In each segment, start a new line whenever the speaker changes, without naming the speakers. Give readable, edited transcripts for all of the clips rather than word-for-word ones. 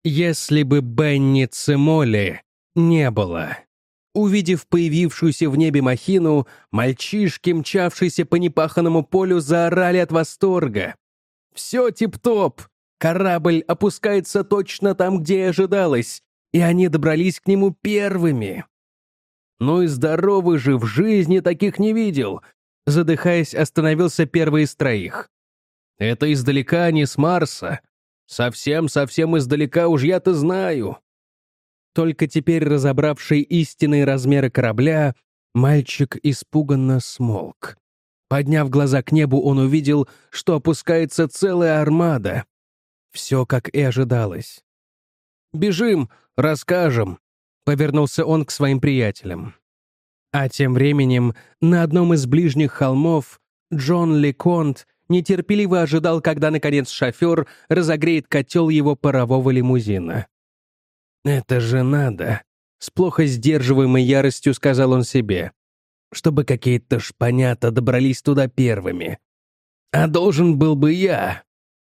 Если бы Бенни Цимоли не было. Увидев появившуюся в небе махину, мальчишки, мчавшиеся по непаханному полю, заорали от восторга. «Все тип-топ! Корабль опускается точно там, где и ожидалось, и они добрались к нему первыми!» «Ну и здоровый же, в жизни таких не видел!» Задыхаясь, остановился первый из троих. «Это издалека, не с Марса. Совсем-совсем издалека уж я-то знаю». Только теперь, разобравший истинные размеры корабля, мальчик испуганно смолк. Подняв глаза к небу, он увидел, что опускается целая армада. Все, как и ожидалось. «Бежим, расскажем», — повернулся он к своим приятелям. А тем временем на одном из ближних холмов Джон Леконт нетерпеливо ожидал, когда, наконец, шофер разогреет котел его парового лимузина. «Это же надо», — с плохо сдерживаемой яростью сказал он себе, «чтобы какие-то шпанята добрались туда первыми. А должен был бы я».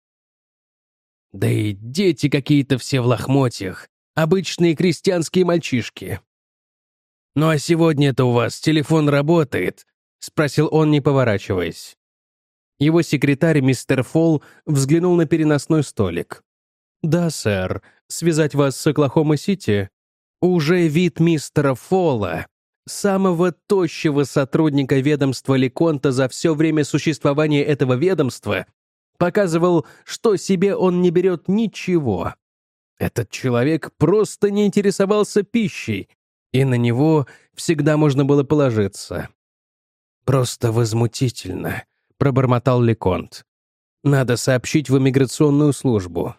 Да и дети какие-то все в лохмотьях, обычные крестьянские мальчишки. «Ну а сегодня-то у вас телефон работает?» — спросил он, не поворачиваясь. Его секретарь, мистер Фолл, взглянул на переносной столик. «Да, сэр. Связать вас с Оклахома-Сити?» Уже вид мистера Фолла, самого тощего сотрудника ведомства Леконта за все время существования этого ведомства, показывал, что себе он не берет ничего. Этот человек просто не интересовался пищей, и на него всегда можно было положиться. «Просто возмутительно», — пробормотал Леконт. «Надо сообщить в иммиграционную службу».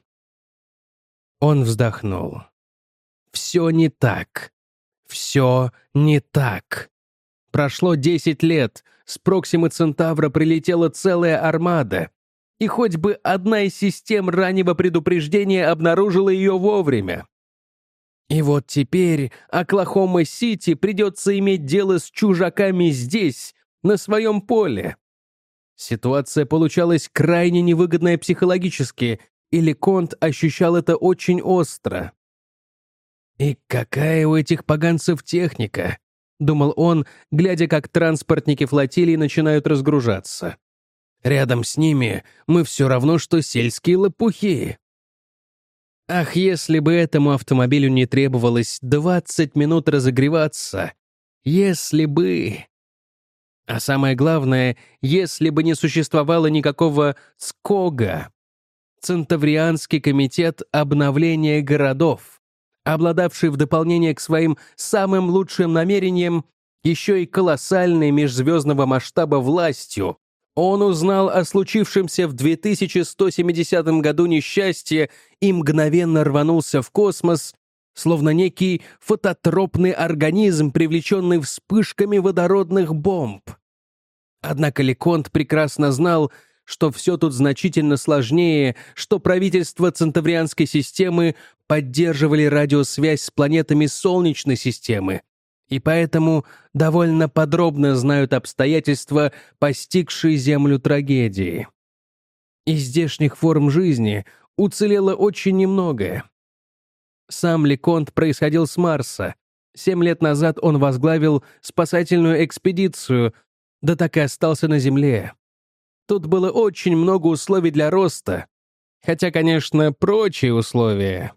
Он вздохнул. «Все не так. Все не так. Прошло 10 лет, с Проксимы Центавра прилетела целая армада, и хоть бы одна из систем раннего предупреждения обнаружила ее вовремя. И вот теперь Оклахома-Сити придется иметь дело с чужаками здесь, на своем поле. Ситуация получалась крайне невыгодная психологически, и Леконт ощущал это очень остро. «И какая у этих поганцев техника?» — думал он, глядя, как транспортники флотилии начинают разгружаться. «Рядом с ними мы все равно, что сельские лопухи». Ах, если бы этому автомобилю не требовалось 20 минут разогреваться. Если бы... А самое главное, если бы не существовало никакого ЦКОГа, Центаврианский комитет обновления городов, обладавший в дополнение к своим самым лучшим намерениям еще и колоссальной межзвездного масштаба властью. Он узнал о случившемся в 2170 году несчастье и мгновенно рванулся в космос, словно некий фототропный организм, привлеченный вспышками водородных бомб. Однако Леконт прекрасно знал, что все тут значительно сложнее, что правительства Центаврианской системы поддерживали радиосвязь с планетами Солнечной системы, и поэтому довольно подробно знают обстоятельства, постигшие Землю трагедии. Из здешних форм жизни уцелело очень немногое. Сам Леконт происходил с Марса. 7 лет назад он возглавил спасательную экспедицию, да так и остался на Земле. Тут было очень много условий для роста, хотя, конечно, прочие условия.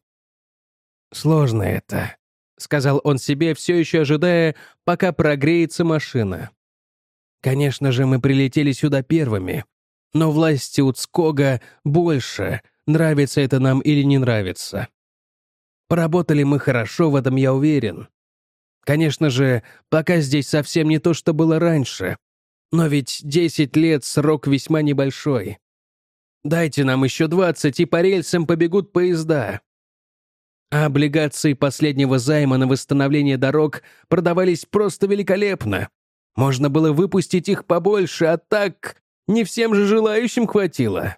«Сложно это», — сказал он себе, все еще ожидая, пока прогреется машина. «Конечно же, мы прилетели сюда первыми, но власти у ЦКОГа больше, нравится это нам или не нравится. Поработали мы хорошо, в этом я уверен. Конечно же, пока здесь совсем не то, что было раньше, но ведь 10 лет — срок весьма небольшой. Дайте нам еще 20, и по рельсам побегут поезда». А облигации последнего займа на восстановление дорог продавались просто великолепно. Можно было выпустить их побольше, а так не всем же желающим хватило.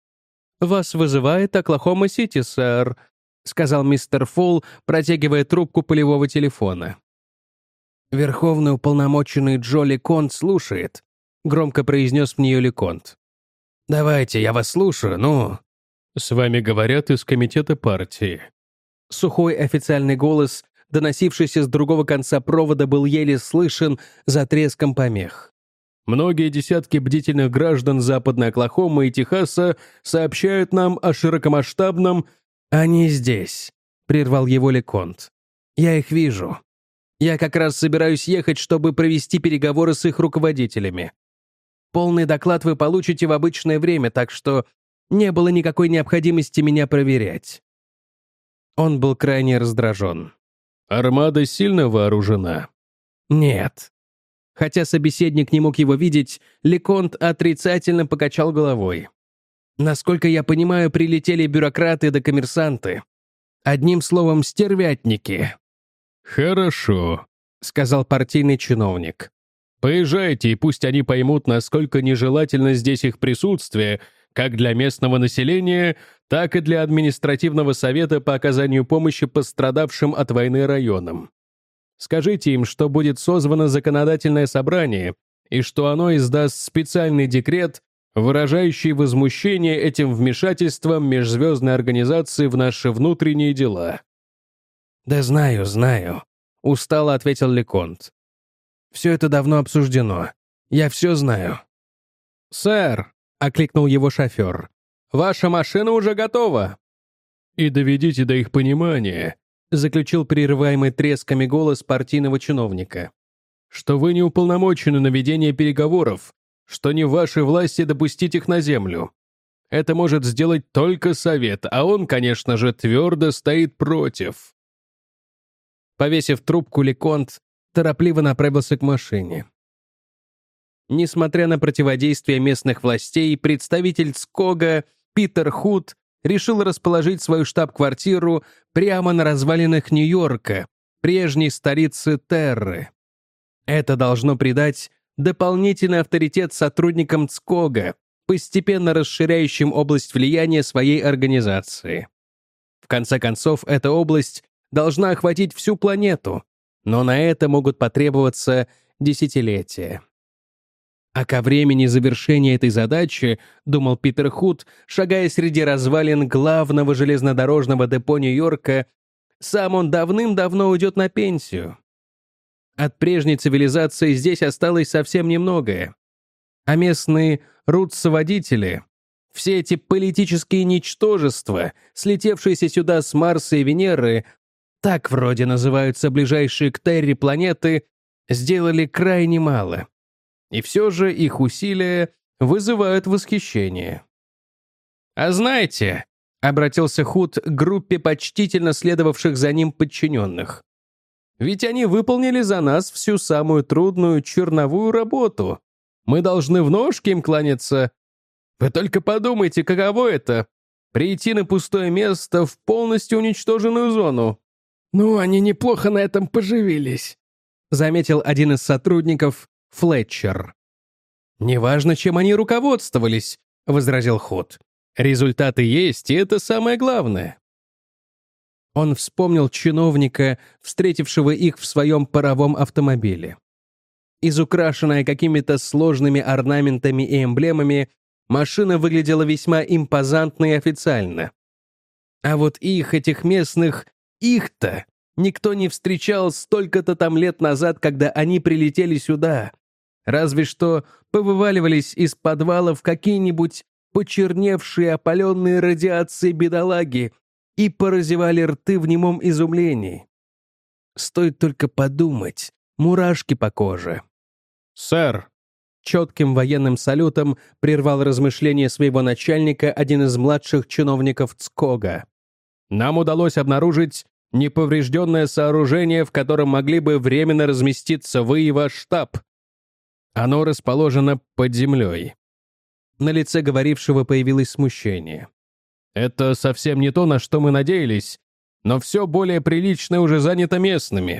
«Вас вызывает Оклахома-Сити, сэр», — сказал мистер Фолл, протягивая трубку полевого телефона. «Верховный уполномоченный Джо Леконт слушает», — громко произнес в нее Леконт. «Давайте, я вас слушаю, ну...» «С вами говорят из комитета партии», Сухой официальный голос, доносившийся с другого конца провода, был еле слышен за треском помех. Многие десятки бдительных граждан Западной Оклахомы и Техаса сообщают нам о широкомасштабном... «Они здесь», — прервал его Леконт. «Я их вижу. Я как раз собираюсь ехать, чтобы провести переговоры с их руководителями. Полный доклад вы получите в обычное время, так что не было никакой необходимости меня проверять». Он был крайне раздражен. «Армада сильно вооружена?» «Нет». Хотя собеседник не мог его видеть, Леконт отрицательно покачал головой. «Насколько я понимаю, прилетели бюрократы да коммерсанты. Одним словом, стервятники». «Хорошо», — сказал партийный чиновник. «Поезжайте, и пусть они поймут, насколько нежелательно здесь их присутствие, как для местного населения, так и для административного совета по оказанию помощи пострадавшим от войны районам. Скажите им, что будет созвано законодательное собрание и что оно издаст специальный декрет, выражающий возмущение этим вмешательством межзвездной организации в наши внутренние дела». «Да знаю», — устало ответил Леконт. «Все это давно обсуждено. Я все знаю». «Сэр», — окликнул его шофер, — «ваша машина уже готова». «И доведите до их понимания», — заключил прерываемый тресками голос партийного чиновника, «что вы не уполномочены на ведение переговоров, что не в вашей власти допустить их на землю. Это может сделать только Совет, а он, конечно же, твердо стоит против». Повесив трубку, Леконт торопливо направился к машине. Несмотря на противодействие местных властей, представитель ЦКОГа Питер Худ решил расположить свою штаб-квартиру прямо на развалинах Нью-Йорка, прежней столицы Терры. Это должно придать дополнительный авторитет сотрудникам ЦКОГа, постепенно расширяющим область влияния своей организации. В конце концов, эта область должна охватить всю планету, но на это могут потребоваться десятилетия. А ко времени завершения этой задачи, думал Питер Худ, шагая среди развалин главного железнодорожного депо Нью-Йорка, сам он давным-давно уйдет на пенсию. От прежней цивилизации здесь осталось совсем немногое. А местные рутсоводители, все эти политические ничтожества, слетевшиеся сюда с Марса и Венеры, так вроде называются ближайшие к Терре планеты, сделали крайне мало. И все же их усилия вызывают восхищение. «А знаете», — обратился Худ к группе почтительно следовавших за ним подчиненных, «ведь они выполнили за нас всю самую трудную черновую работу. Мы должны в ножки им кланяться. Вы только подумайте, каково это — прийти на пустое место в полностью уничтоженную зону». «Ну, они неплохо на этом поживились», — заметил один из сотрудников, Флетчер. «Неважно, чем они руководствовались», — возразил Худ. «Результаты есть, и это самое главное». Он вспомнил чиновника, встретившего их в своем паровом автомобиле. Изукрашенная какими-то сложными орнаментами и эмблемами, машина выглядела весьма импозантно и официально. А вот этих местных, их-то никто не встречал столько-то там лет назад, когда они прилетели сюда. Разве что повываливались из подвалов какие-нибудь почерневшие, опаленные радиацией бедолаги и поразевали рты в немом изумлении. Стоит только подумать, мурашки по коже. «Сэр!» Четким военным салютом прервал размышления своего начальника один из младших чиновников ЦКОГа. «Нам удалось обнаружить неповрежденное сооружение, в котором могли бы временно разместиться вы и ваш штаб. Оно расположено под землей». На лице говорившего появилось смущение. «Это совсем не то, на что мы надеялись, но все более приличное уже занято местными».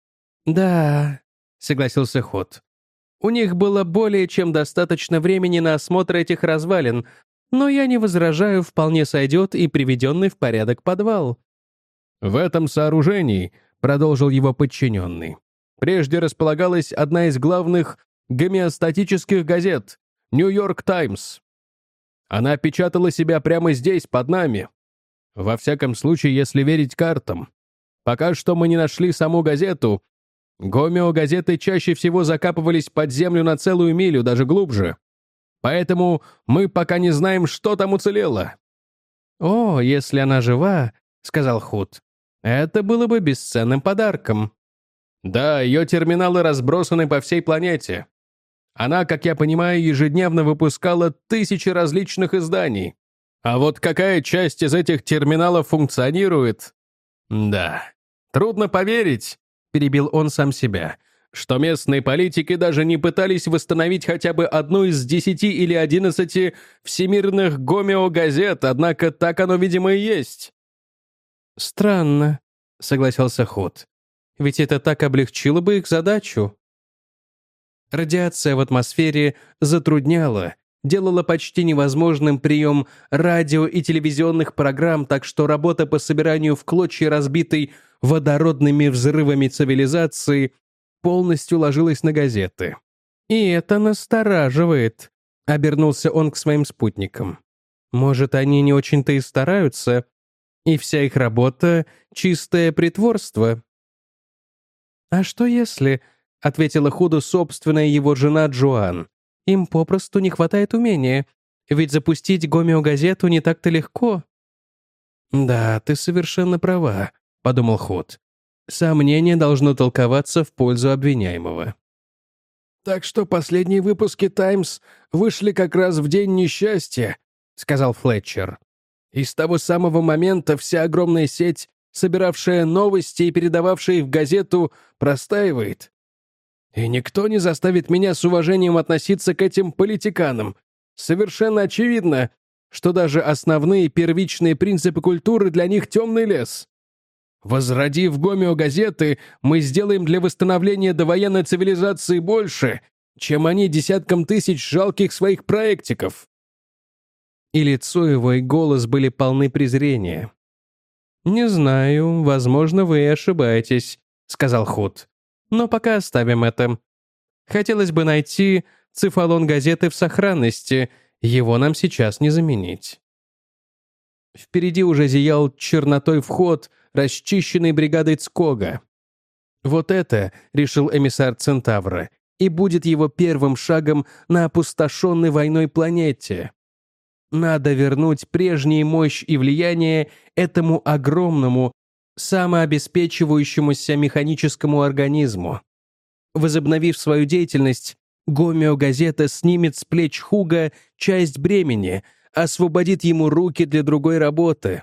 «Да», — согласился Худ. «У них было более чем достаточно времени на осмотр этих развалин, но я не возражаю, вполне сойдет и приведенный в порядок подвал». «В этом сооружении», — продолжил его подчиненный, «прежде располагалась одна из главных гомеостатических газет — «Нью-Йорк Таймс». Она печатала себя прямо здесь, под нами. Во всяком случае, если верить картам. Пока что мы не нашли саму газету. Гомео-газеты чаще всего закапывались под землю на целую милю, даже глубже. Поэтому мы пока не знаем, что там уцелело». «О, если она жива», — сказал Худ, — «это было бы бесценным подарком». «Да, ее терминалы разбросаны по всей планете. Она, как я понимаю, ежедневно выпускала тысячи различных изданий. А вот какая часть из этих терминалов функционирует? Да, трудно поверить», — перебил он сам себя, «что местные политики даже не пытались восстановить хотя бы одну из 10 или 11 всемирных гомео-газет, однако так оно, видимо, и есть». «Странно», — согласился Худ. «Ведь это так облегчило бы их задачу». Радиация в атмосфере затрудняла, делала почти невозможным прием радио и телевизионных программ, так что работа по собиранию в клочья разбитой водородными взрывами цивилизации полностью ложилась на газеты. «И это настораживает», — обернулся он к своим спутникам. «Может, они не очень-то и стараются, и вся их работа — чистое притворство?» «А что если...» — ответила Худу собственная его жена Джоан. «Им попросту не хватает умения, ведь запустить гомео-газету не так-то легко». «Да, ты совершенно права», — подумал Худ. «Сомнение должно толковаться в пользу обвиняемого». «Так что последние выпуски «Таймс» вышли как раз в день несчастья», — сказал Флетчер. «И с того самого момента вся огромная сеть, собиравшая новости и передававшая их в газету, простаивает. И никто не заставит меня с уважением относиться к этим политиканам. Совершенно очевидно, что даже основные первичные принципы культуры для них темный лес. Возродив гомео-газеты, мы сделаем для восстановления довоенной цивилизации больше, чем они десяткам тысяч жалких своих проектиков». И лицо его, и голос были полны презрения. «Не знаю, возможно, вы и ошибаетесь», — сказал Худ. «Но пока оставим это. Хотелось бы найти цифалон газеты в сохранности, его нам сейчас не заменить». Впереди уже зиял чернотой вход, расчищенный бригадой Цкога. Вот это, решил эмиссар Центавра, и будет его первым шагом на опустошенной войной планете. Надо вернуть прежнюю мощь и влияние этому огромному, самообеспечивающемуся механическому организму. Возобновив свою деятельность, гомео-газета снимет с плеч Хуга часть бремени, освободит ему руки для другой работы.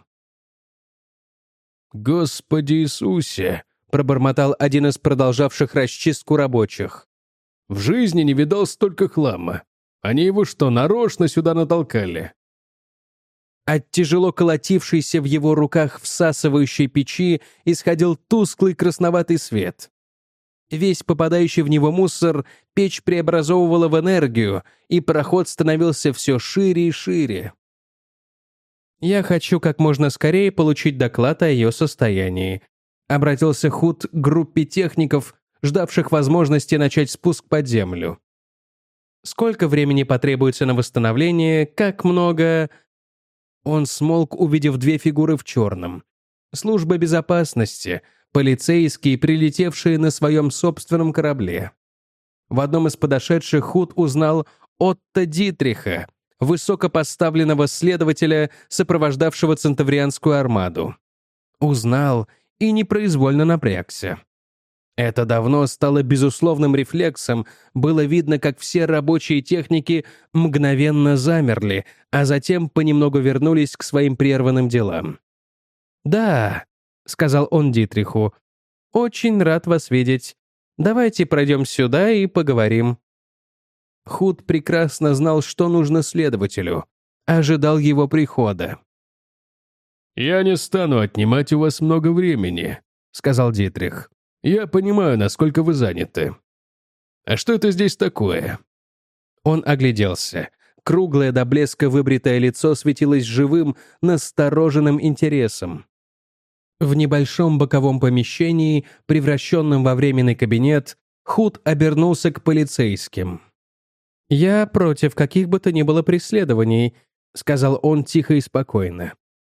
«Господи Иисусе!» — пробормотал один из продолжавших расчистку рабочих. «В жизни не видал столько хлама. Они его что, нарочно сюда натолкали?» От тяжело колотившейся в его руках всасывающей печи исходил тусклый красноватый свет. Весь попадающий в него мусор печь преобразовывала в энергию, и проход становился все шире и шире. «Я хочу как можно скорее получить доклад о ее состоянии», — обратился Худ к группе техников, ждавших возможности начать спуск под землю. «Сколько времени потребуется на восстановление, как много...» Он смолк, увидев две фигуры в черном. Служба безопасности, полицейские, прилетевшие на своем собственном корабле. В одном из подошедших Худ узнал Отто Дитриха, высокопоставленного следователя, сопровождавшего центаврианскую армаду. Узнал и непроизвольно напрягся. Это давно стало безусловным рефлексом, было видно, как все рабочие техники мгновенно замерли, а затем понемногу вернулись к своим прерванным делам. «Да», — сказал он Дитриху, — «очень рад вас видеть. Давайте пройдем сюда и поговорим». Худ прекрасно знал, что нужно следователю, ожидал его прихода. «Я не стану отнимать у вас много времени», — сказал Дитрих. «Я понимаю, насколько вы заняты. А что это здесь такое?» Он огляделся. Круглое до блеска выбритое лицо светилось живым, настороженным интересом. В небольшом боковом помещении, превращенном во временный кабинет, Худ обернулся к полицейским. «Я против каких бы то ни было преследований», — сказал он тихо и спокойно.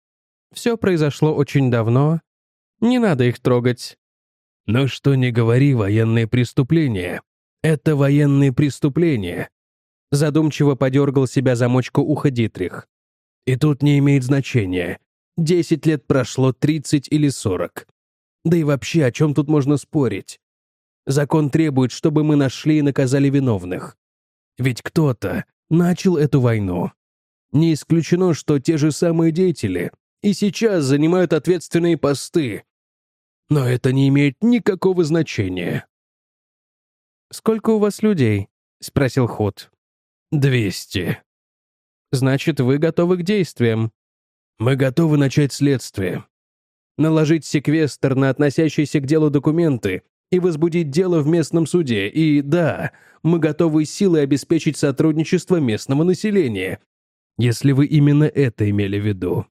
Все произошло очень давно. Не надо их трогать. Но что не говори, военные преступления. Это военные преступления. Задумчиво подергал себя замочку уха Дитрих. И тут не имеет значения, 10 лет прошло, 30 или 40. Да и вообще, о чем тут можно спорить? Закон требует, чтобы мы нашли и наказали виновных. Ведь кто-то начал эту войну. Не исключено, что те же самые деятели и сейчас занимают ответственные посты. Но это не имеет никакого значения. «Сколько у вас людей?» — спросил Ход. 200. «Значит, вы готовы к действиям?» «Мы готовы начать следствие. Наложить секвестр на относящиеся к делу документы и возбудить дело в местном суде. И да, мы готовы силой обеспечить сотрудничество местного населения, если вы именно это имели в виду.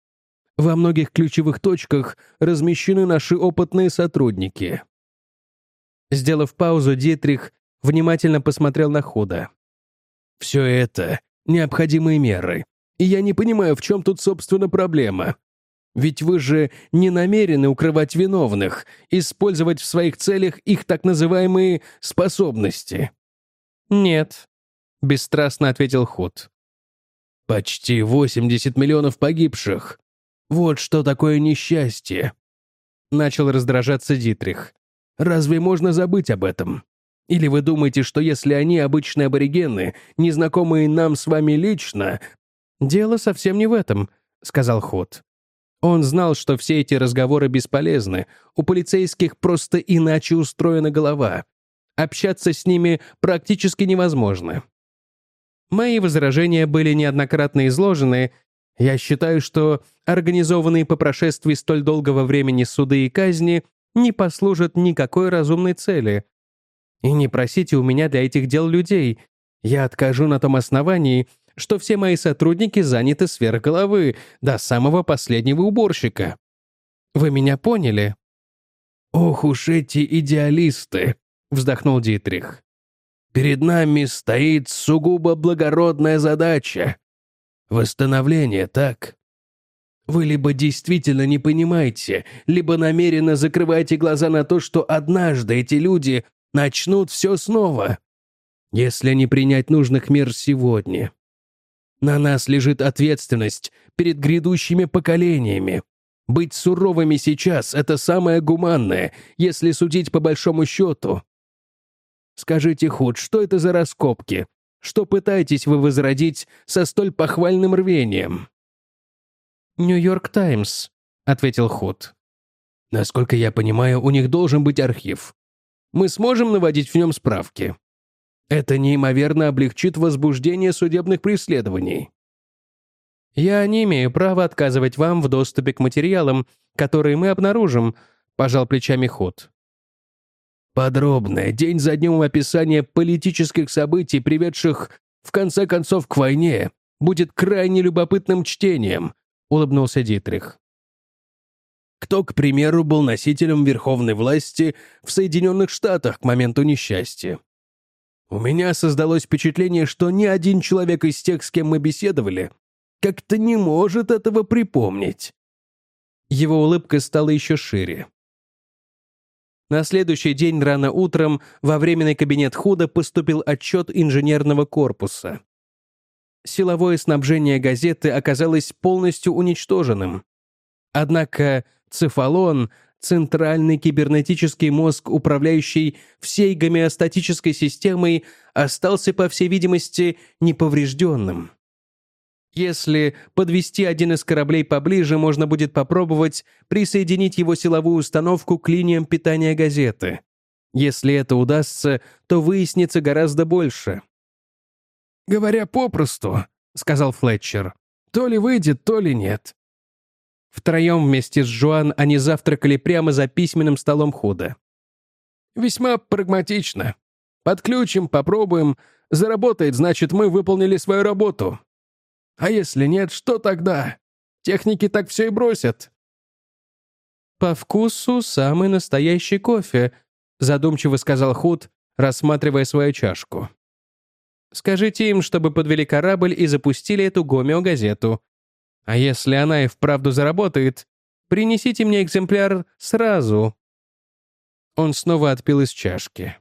Во многих ключевых точках размещены наши опытные сотрудники». Сделав паузу, Дитрих внимательно посмотрел на Худа. «Все это необходимые меры, и я не понимаю, в чем тут, собственно, проблема. Ведь вы же не намерены укрывать виновных, использовать в своих целях их так называемые способности». «Нет», — бесстрастно ответил Худ. «Почти 80 миллионов погибших. Вот что такое несчастье», — начал раздражаться Дитрих. «Разве можно забыть об этом? Или вы думаете, что если они обычные аборигены, незнакомые нам с вами лично...» «Дело совсем не в этом», — сказал Худ. Он знал, что все эти разговоры бесполезны, у полицейских просто иначе устроена голова. Общаться с ними практически невозможно. Мои возражения были неоднократно изложены. Я считаю, что организованные по прошествии столь долгого времени суды и казни не послужат никакой разумной цели. И не просите у меня для этих дел людей. Я откажу на том основании, что все мои сотрудники заняты сверх головы, до самого последнего уборщика. Вы меня поняли?» «Ох уж эти идеалисты», — вздохнул Дитрих. «Перед нами стоит сугубо благородная задача. Восстановление, так? Вы либо действительно не понимаете, либо намеренно закрываете глаза на то, что однажды эти люди начнут все снова, если не принять нужных мер сегодня. На нас лежит ответственность перед грядущими поколениями. Быть суровыми сейчас — это самое гуманное, если судить по большому счету. Скажите, Худ, что это за раскопки? Что пытаетесь вы возродить со столь похвальным рвением?» «Нью-Йорк Таймс», — ответил Худ. «Насколько я понимаю, у них должен быть архив. Мы сможем наводить в нем справки. Это неимоверно облегчит возбуждение судебных преследований». «Я не имею права отказывать вам в доступе к материалам, которые мы обнаружим», — пожал плечами Худ. «Подробное, день за днем описание политических событий, приведших, в конце концов, к войне, будет крайне любопытным чтением», — улыбнулся Дитрих. «Кто, к примеру, был носителем верховной власти в Соединенных Штатах к моменту несчастья? У меня создалось впечатление, что ни один человек из тех, с кем мы беседовали, как-то не может этого припомнить». Его улыбка стала еще шире. На следующий день рано утром во временный кабинет Худа поступил отчет инженерного корпуса. Силовое снабжение газеты оказалось полностью уничтоженным. Однако цефалон, центральный кибернетический мозг, управляющий всей гомеостатической системой, остался, по всей видимости, неповрежденным. Если подвести один из кораблей поближе, можно будет попробовать присоединить его силовую установку к линиям питания газеты. Если это удастся, то выяснится гораздо больше. «Говоря попросту», — сказал Флетчер, — «то ли выйдет, то ли нет». Втроем вместе с Жуан они завтракали прямо за письменным столом Худа. «Весьма прагматично. Подключим, попробуем. Заработает, значит, мы выполнили свою работу. А если нет, что тогда? Техники так все и бросят». «По вкусу самый настоящий кофе», — задумчиво сказал Худ, рассматривая свою чашку. «Скажите им, чтобы подвели корабль и запустили эту гомеогазету. А если она и вправду заработает, принесите мне экземпляр сразу». Он снова отпил из чашки.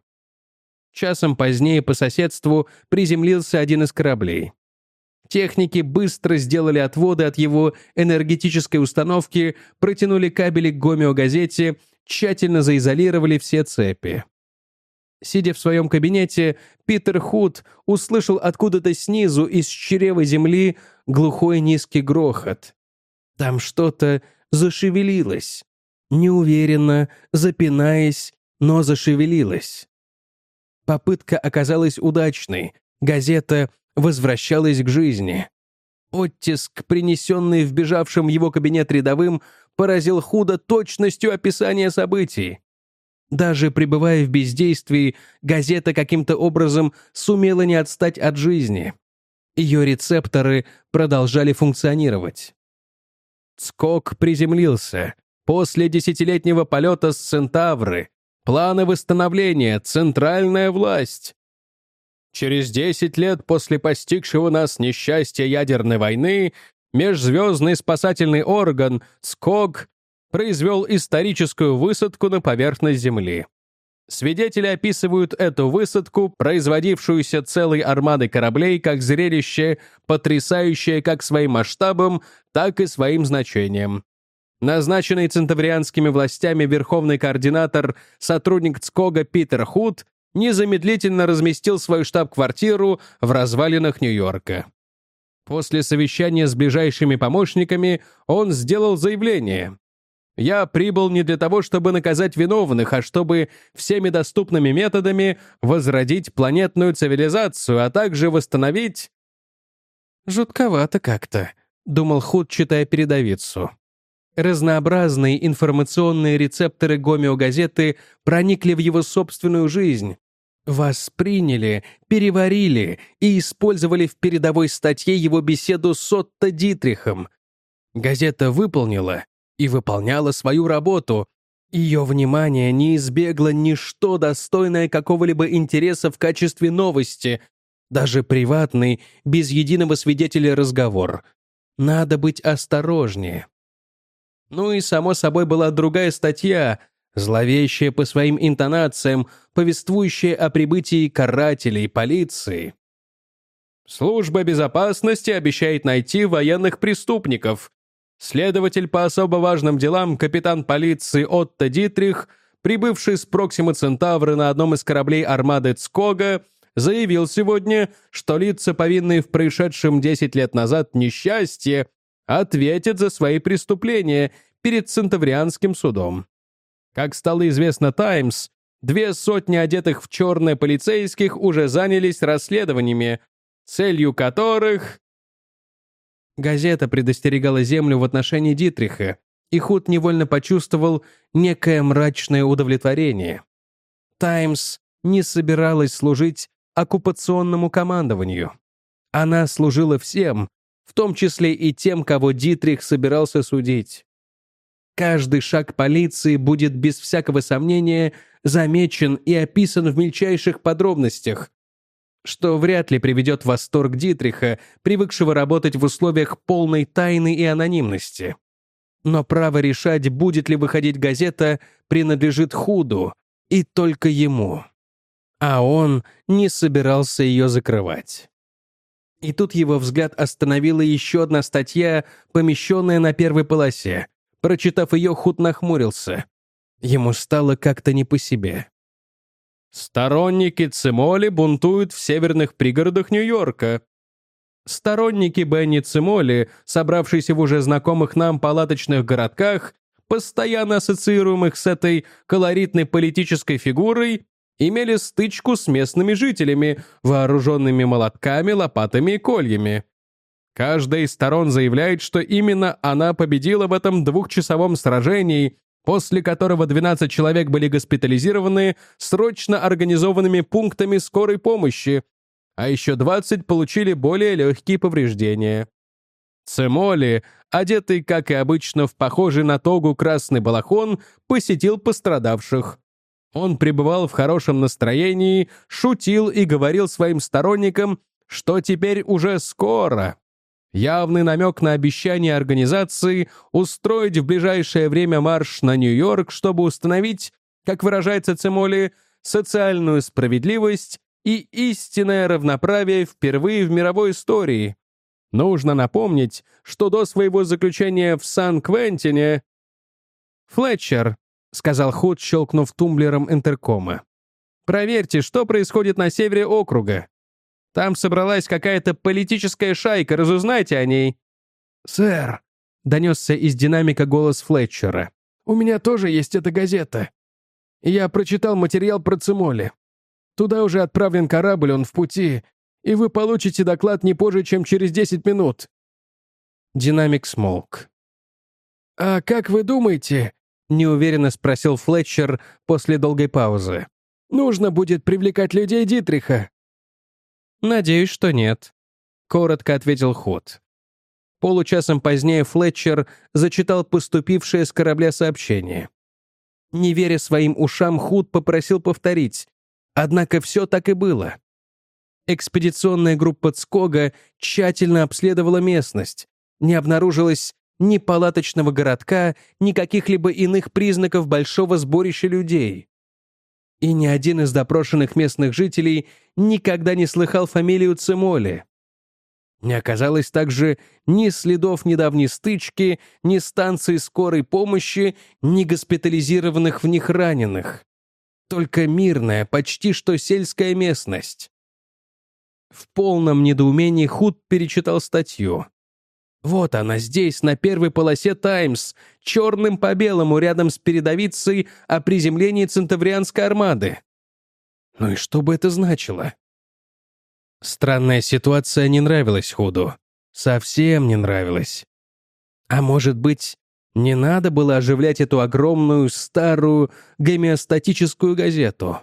Часом позднее по соседству приземлился один из кораблей. Техники быстро сделали отводы от его энергетической установки, протянули кабели к гомеогазете, тщательно заизолировали все цепи. Сидя в своем кабинете, Питер Худ услышал откуда-то снизу, из чрева земли, глухой низкий грохот. Там что-то зашевелилось. Неуверенно, запинаясь, но зашевелилось. Попытка оказалась удачной. Газета возвращалась к жизни. Оттиск, принесенный вбежавшим в его кабинет рядовым, поразил Худа точностью описания событий. Даже пребывая в бездействии, газета каким-то образом сумела не отстать от жизни. Ее рецепторы продолжали функционировать. Скок приземлился. После десятилетнего полета с Центавры. Планы восстановления, центральная власть. Через 10 лет после постигшего нас несчастья ядерной войны межзвездный спасательный орган СКОГ произвел историческую высадку на поверхность Земли. Свидетели описывают эту высадку, производившуюся целой армадой кораблей, как зрелище, потрясающее как своим масштабом, так и своим значением. Назначенный центаврианскими властями верховный координатор, сотрудник ЦКОГа Питер Худ, незамедлительно разместил свою штаб-квартиру в развалинах Нью-Йорка. После совещания с ближайшими помощниками он сделал заявление: «Я прибыл не для того, чтобы наказать виновных, а чтобы всеми доступными методами возродить планетную цивилизацию, а также восстановить...» «Жутковато как-то», — думал Худ, читая передовицу. Разнообразные информационные рецепторы гомеогазеты проникли в его собственную жизнь, восприняли, переварили и использовали в передовой статье его беседу с Отто Дитрихом. Газета выполнила и выполняла свою работу. Ее внимание не избегло ничто, достойное какого-либо интереса в качестве новости, даже приватный, без единого свидетеля разговор. Надо быть осторожнее. Ну и, само собой, была другая статья, зловещая по своим интонациям, повествующая о прибытии карателей полиции. «Служба безопасности обещает найти военных преступников. Следователь по особо важным делам капитан полиции Отто Дитрих, прибывший с Проксима Центавры на одном из кораблей армады ЦКОГа, заявил сегодня, что лица, повинные в происшедшем 10 лет назад несчастье, ответят за свои преступления перед Центаврианским судом. Как стало известно «Таймс», 200 одетых в черное полицейских уже занялись расследованиями, целью которых...» Газета предостерегала Землю в отношении Дитриха, и Худ невольно почувствовал некое мрачное удовлетворение. «Таймс» не собиралась служить оккупационному командованию. Она служила всем, в том числе и тем, кого Дитрих собирался судить. Каждый шаг полиции будет без всякого сомнения замечен и описан в мельчайших подробностях, что вряд ли приведет в восторг Дитриха, привыкшего работать в условиях полной тайны и анонимности. Но право решать, будет ли выходить газета, принадлежит Худу, и только ему. А он не собирался ее закрывать. И тут его взгляд остановила еще одна статья, помещенная на первой полосе. Прочитав ее, Худ нахмурился. Ему стало как-то не по себе. «Сторонники Цимоли бунтуют в северных пригородах Нью-Йорка». Сторонники Бенни Цимоли, собравшиеся в уже знакомых нам палаточных городках, постоянно ассоциируемых с этой колоритной политической фигурой, имели стычку с местными жителями, вооруженными молотками, лопатами и кольями. Каждая из сторон заявляет, что именно она победила в этом двухчасовом сражении, после которого 12 человек были госпитализированы срочно организованными пунктами скорой помощи, а еще 20 получили более легкие повреждения. Цимоли, одетый, как и обычно, в похожий на тогу красный балахон, посетил пострадавших. Он пребывал в хорошем настроении, шутил и говорил своим сторонникам, что теперь уже скоро. Явный намек на обещание организации устроить в ближайшее время марш на Нью-Йорк, чтобы установить, как выражается Цимоли, социальную справедливость и истинное равноправие впервые в мировой истории. Нужно напомнить, что до своего заключения в Сан-Квентине... «Флетчер», — сказал Худ, щелкнув тумблером интеркома, «проверьте, что происходит на севере округа. Там собралась какая-то политическая шайка, разузнайте о ней». «Сэр», — донесся из динамика голос Флетчера, «у меня тоже есть эта газета. Я прочитал материал про Цимоли. Туда уже отправлен корабль, он в пути, и вы получите доклад не позже, чем через 10 минут». Динамик смолк. «А как вы думаете?» — неуверенно спросил Флетчер после долгой паузы. «Нужно будет привлекать людей Дитриха?» «Надеюсь, что нет», — коротко ответил Худ. Получасом позднее Флетчер зачитал поступившее с корабля сообщение. Не веря своим ушам, Худ попросил повторить. Однако все так и было. Экспедиционная группа Цкога тщательно обследовала местность. Не обнаружилось ни палаточного городка, ни каких-либо иных признаков большого сборища людей. И ни один из допрошенных местных жителей никогда не слыхал фамилию Цимоли. Не оказалось также ни следов недавней стычки, ни станций скорой помощи, ни госпитализированных в них раненых. Только мирная, почти что сельская местность. В полном недоумении Худ перечитал статью. Вот она здесь, на первой полосе «Таймс», черным по белому, рядом с передовицей о приземлении Центаврианской армады. Ну и что бы это значило? Странная ситуация не нравилась Худу. Совсем не нравилась. А может быть, не надо было оживлять эту огромную, старую, гомеостатическую газету?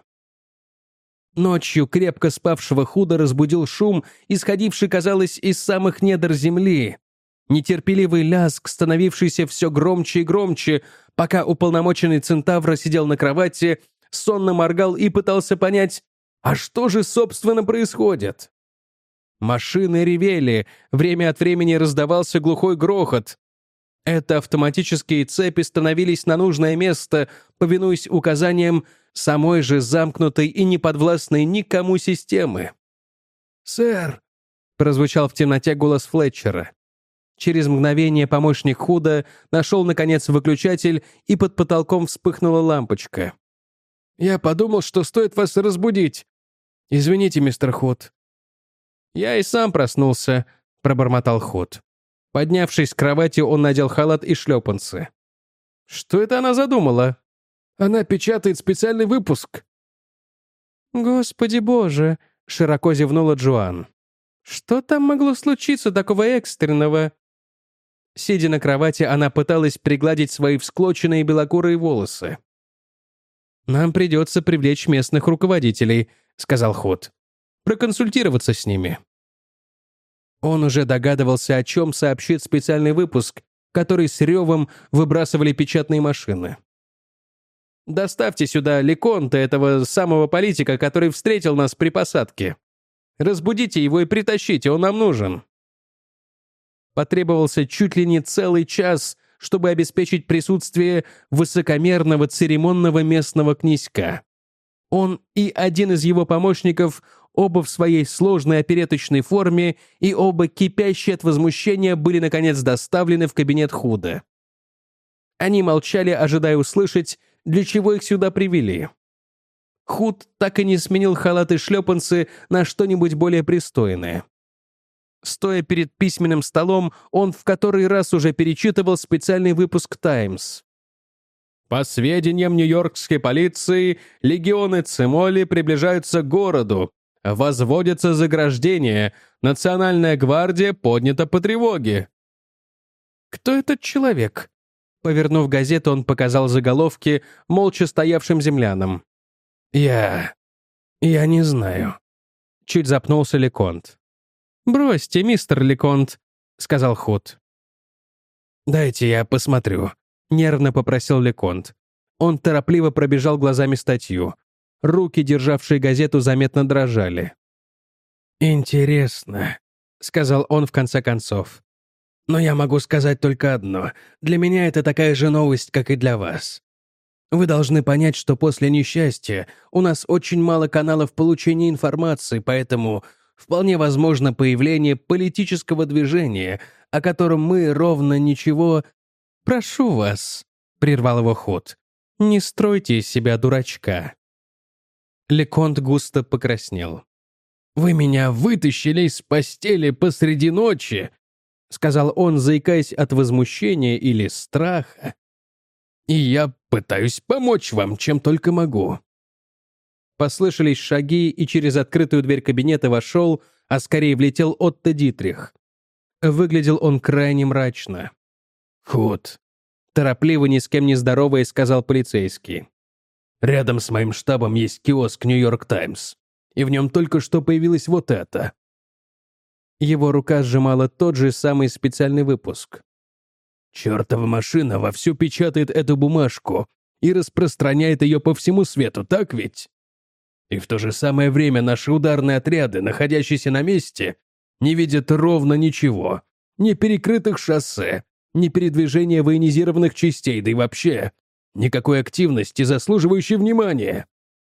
Ночью крепко спавшего Худа разбудил шум, исходивший, казалось, из самых недр земли. Нетерпеливый лязг, становившийся все громче и громче, пока уполномоченный Центавра сидел на кровати, сонно моргал и пытался понять, а что же, собственно, происходит? Машины ревели, время от времени раздавался глухой грохот. Это автоматические цепи становились на нужное место, повинуясь указаниям самой же замкнутой и неподвластной никому системы. «Сэр!» — прозвучал в темноте голос Флетчера. Через мгновение помощник Худа нашел, наконец, выключатель, и под потолком вспыхнула лампочка. «Я подумал, что стоит вас разбудить. Извините, мистер Худ». «Я и сам проснулся», — пробормотал Худ. Поднявшись с кровати, он надел халат и шлепанцы. «Что это она задумала?» «Она печатает специальный выпуск». «Господи боже!» — широко зевнула Джоан. «Что там могло случиться такого экстренного?» Сидя на кровати, она пыталась пригладить свои всклоченные белокурые волосы. «Нам придется привлечь местных руководителей», — сказал Худ. «Проконсультироваться с ними». Он уже догадывался, о чем сообщит специальный выпуск, который с ревом выбрасывали печатные машины. «Доставьте сюда Леконта, этого самого политика, который встретил нас при посадке. Разбудите его и притащите, он нам нужен». Потребовался чуть ли не целый час, чтобы обеспечить присутствие высокомерного церемонного местного князька. Он и один из его помощников, оба в своей сложной опереточной форме и оба кипящие от возмущения, были, наконец, доставлены в кабинет Худа. Они молчали, ожидая услышать, для чего их сюда привели. Худ так и не сменил халат и шлепанцы на что-нибудь более пристойное. Стоя перед письменным столом, он в который раз уже перечитывал специальный выпуск «Таймс». По сведениям нью-йоркской полиции, легионы Цимоли приближаются к городу. Возводятся заграждения. Национальная гвардия поднята по тревоге. «Кто этот человек?» Повернув газету, он показал заголовки молча стоявшим землянам. «Я не знаю», — чуть запнулся Леконт. «Бросьте, мистер Леконт», — сказал Худ. «Дайте я посмотрю», — нервно попросил Леконт. Он торопливо пробежал глазами статью. Руки, державшие газету, заметно дрожали. «Интересно», — сказал он в конце концов. «Но я могу сказать только одно. Для меня это такая же новость, как и для вас. Вы должны понять, что после несчастья у нас очень мало каналов получения информации, поэтому вполне возможно появление политического движения, о котором мы ровно ничего... Прошу вас», — прервал его Худ, — «не стройте из себя дурачка». Леконт густо покраснел. «Вы меня вытащили из постели посреди ночи», — сказал он, заикаясь от возмущения или страха. «И я пытаюсь помочь вам, чем только могу». Послышались шаги, и через открытую дверь кабинета вошел, а скорее влетел Отто Дитрих. Выглядел он крайне мрачно. «Худ», — торопливо, ни с кем не здороваясь, сказал полицейский. «Рядом с моим штабом есть киоск «Нью-Йорк Таймс», и в нем только что появилось вот это». Его рука сжимала тот же самый специальный выпуск. «Чертова машина вовсю печатает эту бумажку и распространяет ее по всему свету, так ведь? И в то же самое время наши ударные отряды, находящиеся на месте, не видят ровно ничего. Ни перекрытых шоссе, ни передвижения военизированных частей, да и вообще никакой активности, заслуживающей внимания».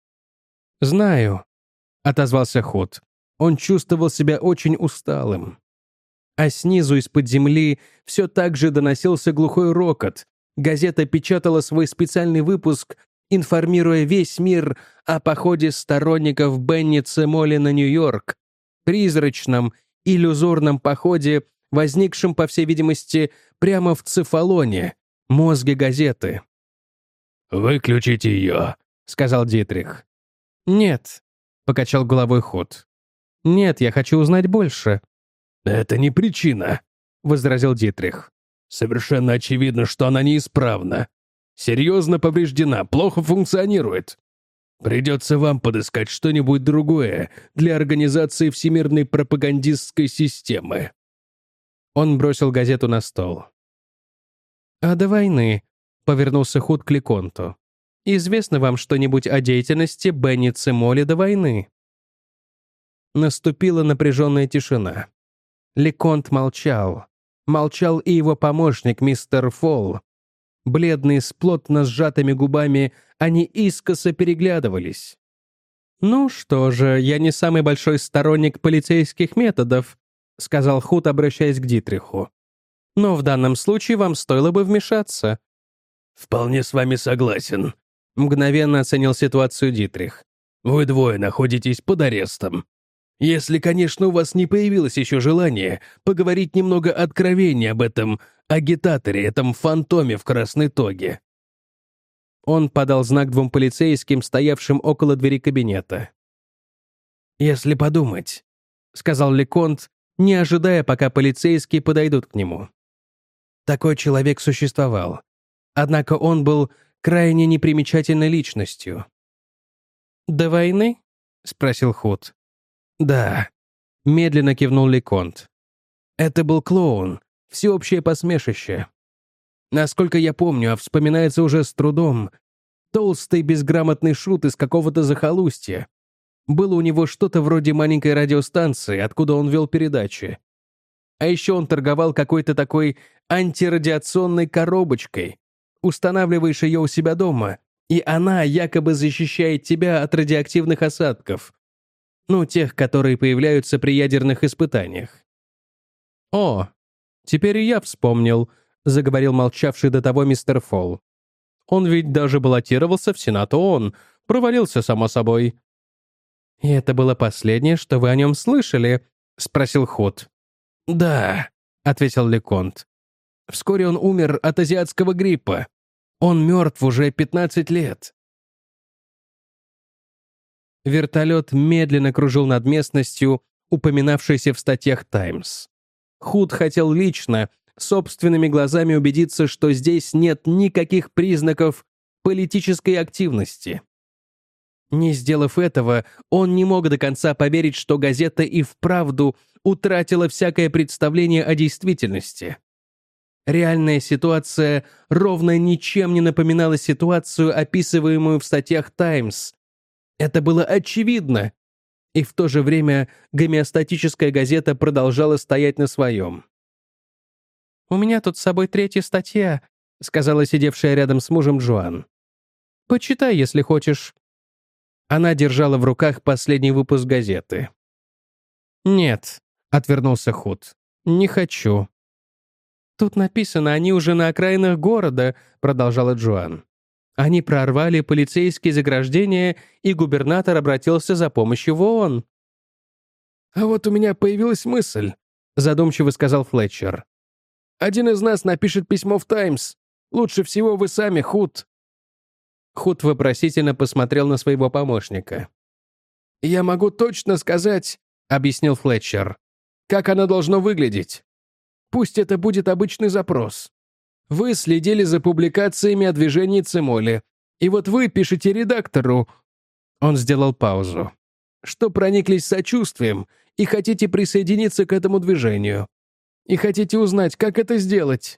«Знаю», — отозвался Худ. Он чувствовал себя очень усталым. А снизу из-под земли все так же доносился глухой рокот. Газета печатала свой специальный выпуск, информируя весь мир о походе сторонников Бенни Цимоли на Нью-Йорк, призрачном, иллюзорном походе, возникшем, по всей видимости, прямо в цефалоне, мозге газеты. «Выключите ее», — сказал Дитрих. «Нет», — покачал головой Худ. «Нет, я хочу узнать больше». «Это не причина», — возразил Дитрих. «Совершенно очевидно, что она неисправна. Серьезно повреждена, плохо функционирует. Придется вам подыскать что-нибудь другое для организации всемирной пропагандистской системы». Он бросил газету на стол. «А до войны», — повернулся Худ к Леконту, «известно вам что-нибудь о деятельности Бенни Цимоли до войны?» Наступила напряженная тишина. Леконт молчал. Молчал и его помощник, мистер Фолл. Бледные, с плотно сжатыми губами, они искоса переглядывались. «Ну что же, я не самый большой сторонник полицейских методов», сказал Худ, обращаясь к Дитриху. «Но в данном случае вам стоило бы вмешаться». «Вполне с вами согласен», мгновенно оценил ситуацию Дитрих. «Вы двое находитесь под арестом. Если, конечно, у вас не появилось еще желание поговорить немного откровеннее об этом агитаторе, этом фантоме в красной тоге». Он подал знак двум полицейским, стоявшим около двери кабинета. «Если подумать», — сказал Леконт, не ожидая, пока полицейские подойдут к нему. Такой человек существовал. Однако он был крайне непримечательной личностью. «До войны?» — спросил Худ. «Да», — медленно кивнул Леконт. «Это был клоун, всеобщее посмешище. Насколько я помню, а вспоминается уже с трудом, толстый безграмотный шут из какого-то захолустья. Было у него что-то вроде маленькой радиостанции, откуда он вел передачи. А еще он торговал какой-то такой антирадиационной коробочкой. Устанавливаешь ее у себя дома, и она якобы защищает тебя от радиоактивных осадков. Ну, тех, которые появляются при ядерных испытаниях». «О, теперь и я вспомнил», — заговорил молчавший до того мистер Фолл. «Он ведь даже баллотировался в Сенат ООН, провалился, само собой». «И это было последнее, что вы о нем слышали?» — спросил Худ. «Да», — ответил Леконт. «Вскоре он умер от азиатского гриппа. Он мертв уже 15 лет». Вертолет медленно кружил над местностью, упоминавшейся в статьях «Таймс». Худ хотел лично, собственными глазами убедиться, что здесь нет никаких признаков политической активности. Не сделав этого, он не мог до конца поверить, что газета и вправду утратила всякое представление о действительности. Реальная ситуация ровно ничем не напоминала ситуацию, описываемую в статьях «Таймс». Это было очевидно. И в то же время гомеостатическая газета продолжала стоять на своем. «У меня тут с собой 3-я статья», — сказала сидевшая рядом с мужем Джоан. «Почитай, если хочешь». Она держала в руках последний выпуск газеты. «Нет», — отвернулся Худ, — «не хочу». «Тут написано, они уже на окраинах города», — продолжала Джоан. «Они прорвали полицейские заграждения, и губернатор обратился за помощью в ООН». «А вот у меня появилась мысль», — задумчиво сказал Флетчер. «Один из нас напишет письмо в «Таймс». Лучше всего вы сами, Худ». Худ вопросительно посмотрел на своего помощника. «Я могу точно сказать», — объяснил Флетчер, «как оно должно выглядеть. Пусть это будет обычный запрос. Вы следили за публикациями о движении Цимоли, и вот вы пишете редактору». Он сделал паузу. «Что прониклись сочувствием и хотите присоединиться к этому движению. И хотите узнать, как это сделать».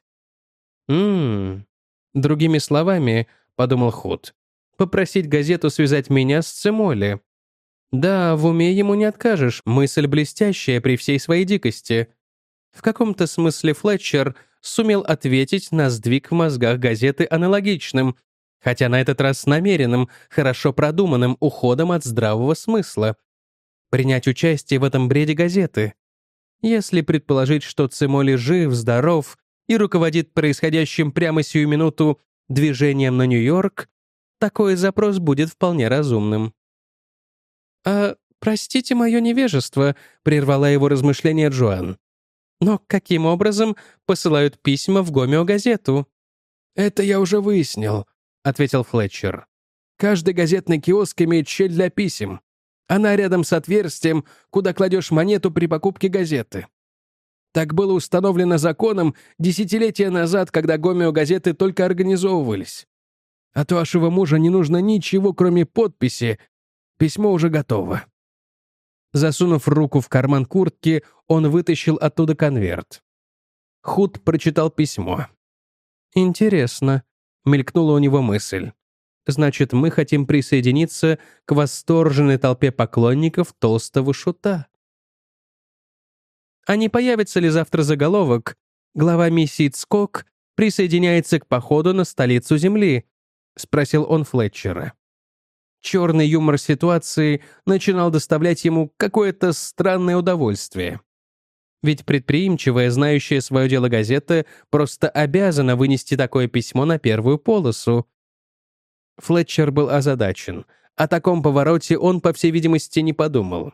Другими словами, — подумал Худ, — попросить газету связать меня с Цимоли. Да, в уме ему не откажешь, мысль блестящая при всей своей дикости. В каком-то смысле Флетчер сумел ответить на сдвиг в мозгах газеты аналогичным, хотя на этот раз намеренным, хорошо продуманным уходом от здравого смысла. Принять участие в этом бреде газеты. Если предположить, что Цимоли жив, здоров и руководит происходящим прямо сию минуту движением на Нью-Йорк, такой запрос будет вполне разумным. «Простите мое невежество», — прервала его размышления Джоан. «Но каким образом посылают письма в Гомео-газету?» «Это я уже выяснил», — ответил Флетчер. «Каждый газетный киоск имеет щель для писем. Она рядом с отверстием, куда кладешь монету при покупке газеты. Так было установлено законом десятилетия назад, когда Гомео-газеты только организовывались. От вашего мужа не нужно ничего, кроме подписи. Письмо уже готово». Засунув руку в карман куртки, он вытащил оттуда конверт. Худ прочитал письмо. «Интересно», — мелькнула у него мысль. «Значит, мы хотим присоединиться к восторженной толпе поклонников толстого шута». «А не появится ли завтра заголовок? Глава миссии Цкок присоединяется к походу на столицу Земли?» — спросил он Флетчера. Черный юмор ситуации начинал доставлять ему какое-то странное удовольствие. Ведь предприимчивая, знающая свое дело газета просто обязана вынести такое письмо на первую полосу. Флетчер был озадачен. О таком повороте он, по всей видимости, не подумал.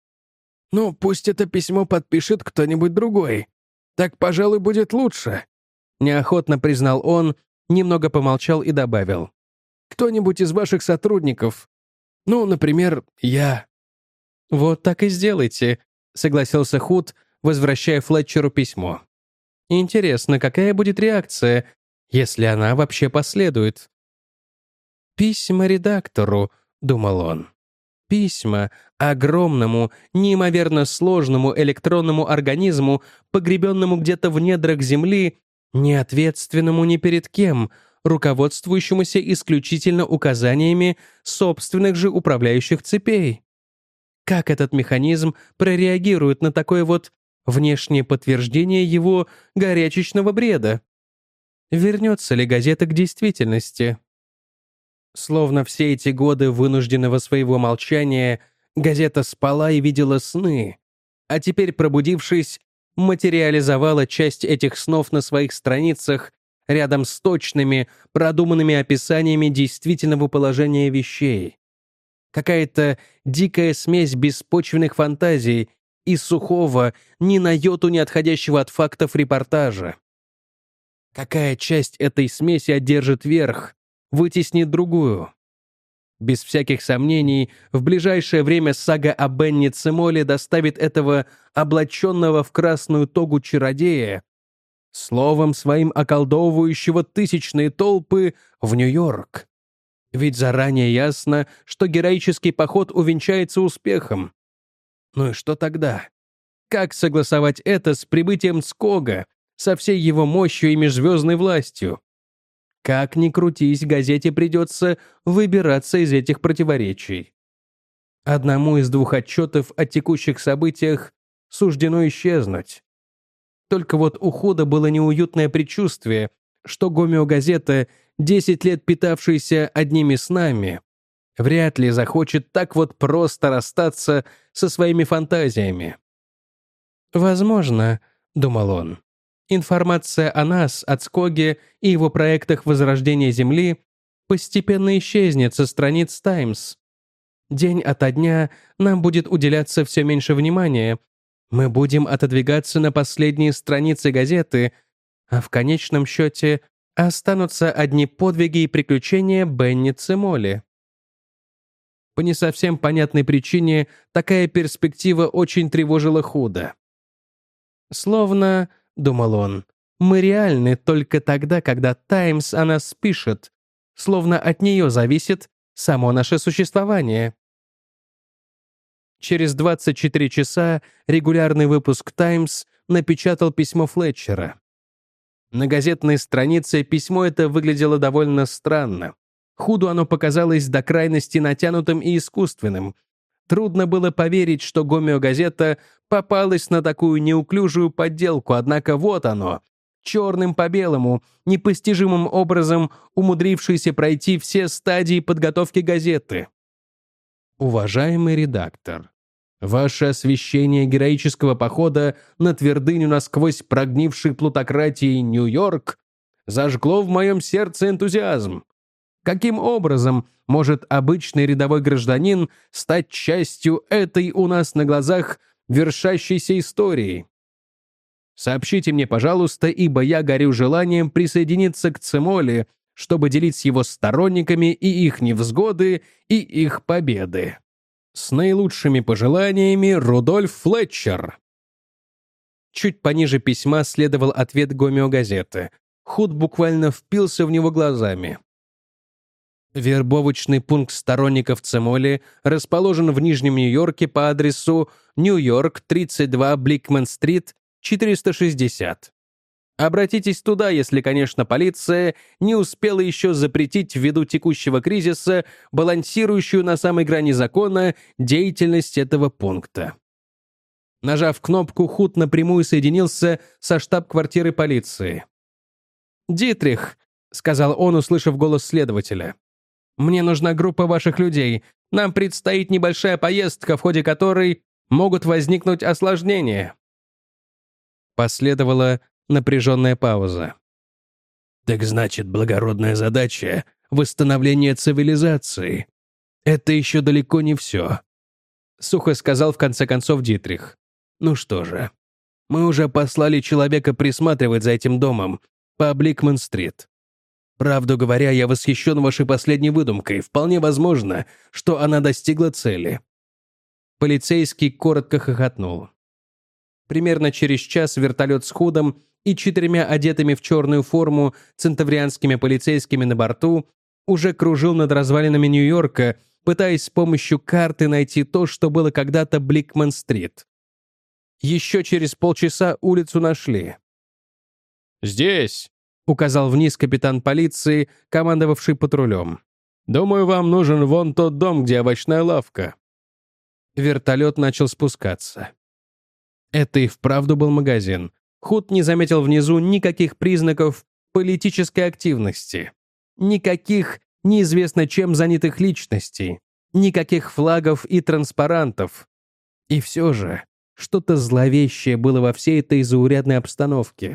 «Ну, пусть это письмо подпишет кто-нибудь другой. Так, пожалуй, будет лучше», — неохотно признал он, немного помолчал и добавил. «Кто-нибудь из ваших сотрудников. Ну, например, я». «Вот так и сделайте», — согласился Худ, возвращая Флетчеру письмо. «Интересно, какая будет реакция, если она вообще последует?» «Письма редактору», — думал он. «Письма огромному, неимоверно сложному электронному организму, погребенному где-то в недрах Земли, неответственному ни перед кем, руководствующемуся исключительно указаниями собственных же управляющих цепей. Как этот механизм прореагирует на такое вот внешнее подтверждение его горячечного бреда? Вернется ли газета к действительности?» Словно все эти годы вынужденного своего молчания, газета спала и видела сны, а теперь, пробудившись, материализовала часть этих снов на своих страницах рядом с точными, продуманными описаниями действительного положения вещей. Какая-то дикая смесь беспочвенных фантазий и сухого, ни на йоту не отходящего от фактов репортажа. Какая часть этой смеси одержит верх, вытеснит другую? Без всяких сомнений, в ближайшее время сага о Бенни Цимоле доставит этого облаченного в красную тогу чародея, словом своим околдовывающего тысячные толпы, в Нью-Йорк. Ведь заранее ясно, что героический поход увенчается успехом. Ну и что тогда? Как согласовать это с прибытием Цкога, со всей его мощью и межзвездной властью? Как ни крутись, газете придется выбираться из этих противоречий. Одному из двух отчетов о текущих событиях суждено исчезнуть. Только вот у Худа было неуютное предчувствие, что гомеогазета, 10 лет питавшаяся одними снами, вряд ли захочет так вот просто расстаться со своими фантазиями. «Возможно, — думал он, — информация о нас, от Скоге и его проектах возрождения Земли постепенно исчезнет со страниц «Таймс». День ото дня нам будет уделяться все меньше внимания. Мы будем отодвигаться на последние страницы газеты, а в конечном счете останутся одни подвиги и приключения Бенни Цимоли». По не совсем понятной причине такая перспектива очень тревожила Худа. «Словно, — думал он, — мы реальны только тогда, когда «Таймс» о нас пишет, словно от нее зависит само наше существование». Через 24 часа регулярный выпуск «Таймс» напечатал письмо Флетчера. На газетной странице письмо это выглядело довольно странно. Худу оно показалось до крайности натянутым и искусственным. Трудно было поверить, что гомеогазета попалась на такую неуклюжую подделку, однако вот оно, черным по белому, непостижимым образом умудрившийся пройти все стадии подготовки газеты. Уважаемый редактор, ваше освещение героического похода на твердыню насквозь прогнившей плутократии Нью-Йорк зажгло в моем сердце энтузиазм. Каким образом может обычный рядовой гражданин стать частью этой у нас на глазах вершащейся истории? Сообщите мне, пожалуйста, ибо я горю желанием присоединиться к Цимоли, чтобы делить с его сторонниками и их невзгоды, и их победы. С наилучшими пожеланиями, Рудольф Флетчер. Чуть пониже письма следовал ответ гомеогазеты. Худ буквально впился в него глазами. Вербовочный пункт сторонников Цимоли расположен в Нижнем Нью-Йорке по адресу Нью-Йорк, 32, Бликман-стрит, 460. Обратитесь туда, если, конечно, полиция не успела еще запретить ввиду текущего кризиса, балансирующую на самой грани закона, деятельность этого пункта. Нажав кнопку, Худ напрямую соединился со штаб-квартирой полиции. «Дитрих», — сказал он, услышав голос следователя, — «мне нужна группа ваших людей. Нам предстоит небольшая поездка, в ходе которой могут возникнуть осложнения». Последовала напряженная пауза. «Так значит, благородная задача — восстановление цивилизации. Это еще далеко не все», — сухо сказал в конце концов Дитрих. «Ну что же, мы уже послали человека присматривать за этим домом по Бликман-стрит. Правду говоря, я восхищен вашей последней выдумкой. Вполне возможно, что она достигла цели». Полицейский коротко хохотнул. Примерно через час вертолет с Худом и 4 одетыми в черную форму центаврианскими полицейскими на борту уже кружил над развалинами Нью-Йорка, пытаясь с помощью карты найти то, что было когда-то Бликман-стрит. Еще через полчаса улицу нашли. «Здесь», — указал вниз капитан полиции, командовавший патрулем. «Думаю, вам нужен вон тот дом, где овощная лавка». Вертолет начал спускаться. Это и вправду был магазин. Худ не заметил внизу никаких признаков политической активности, никаких неизвестно чем занятых личностей, никаких флагов и транспарантов. И все же что-то зловещее было во всей этой заурядной обстановке.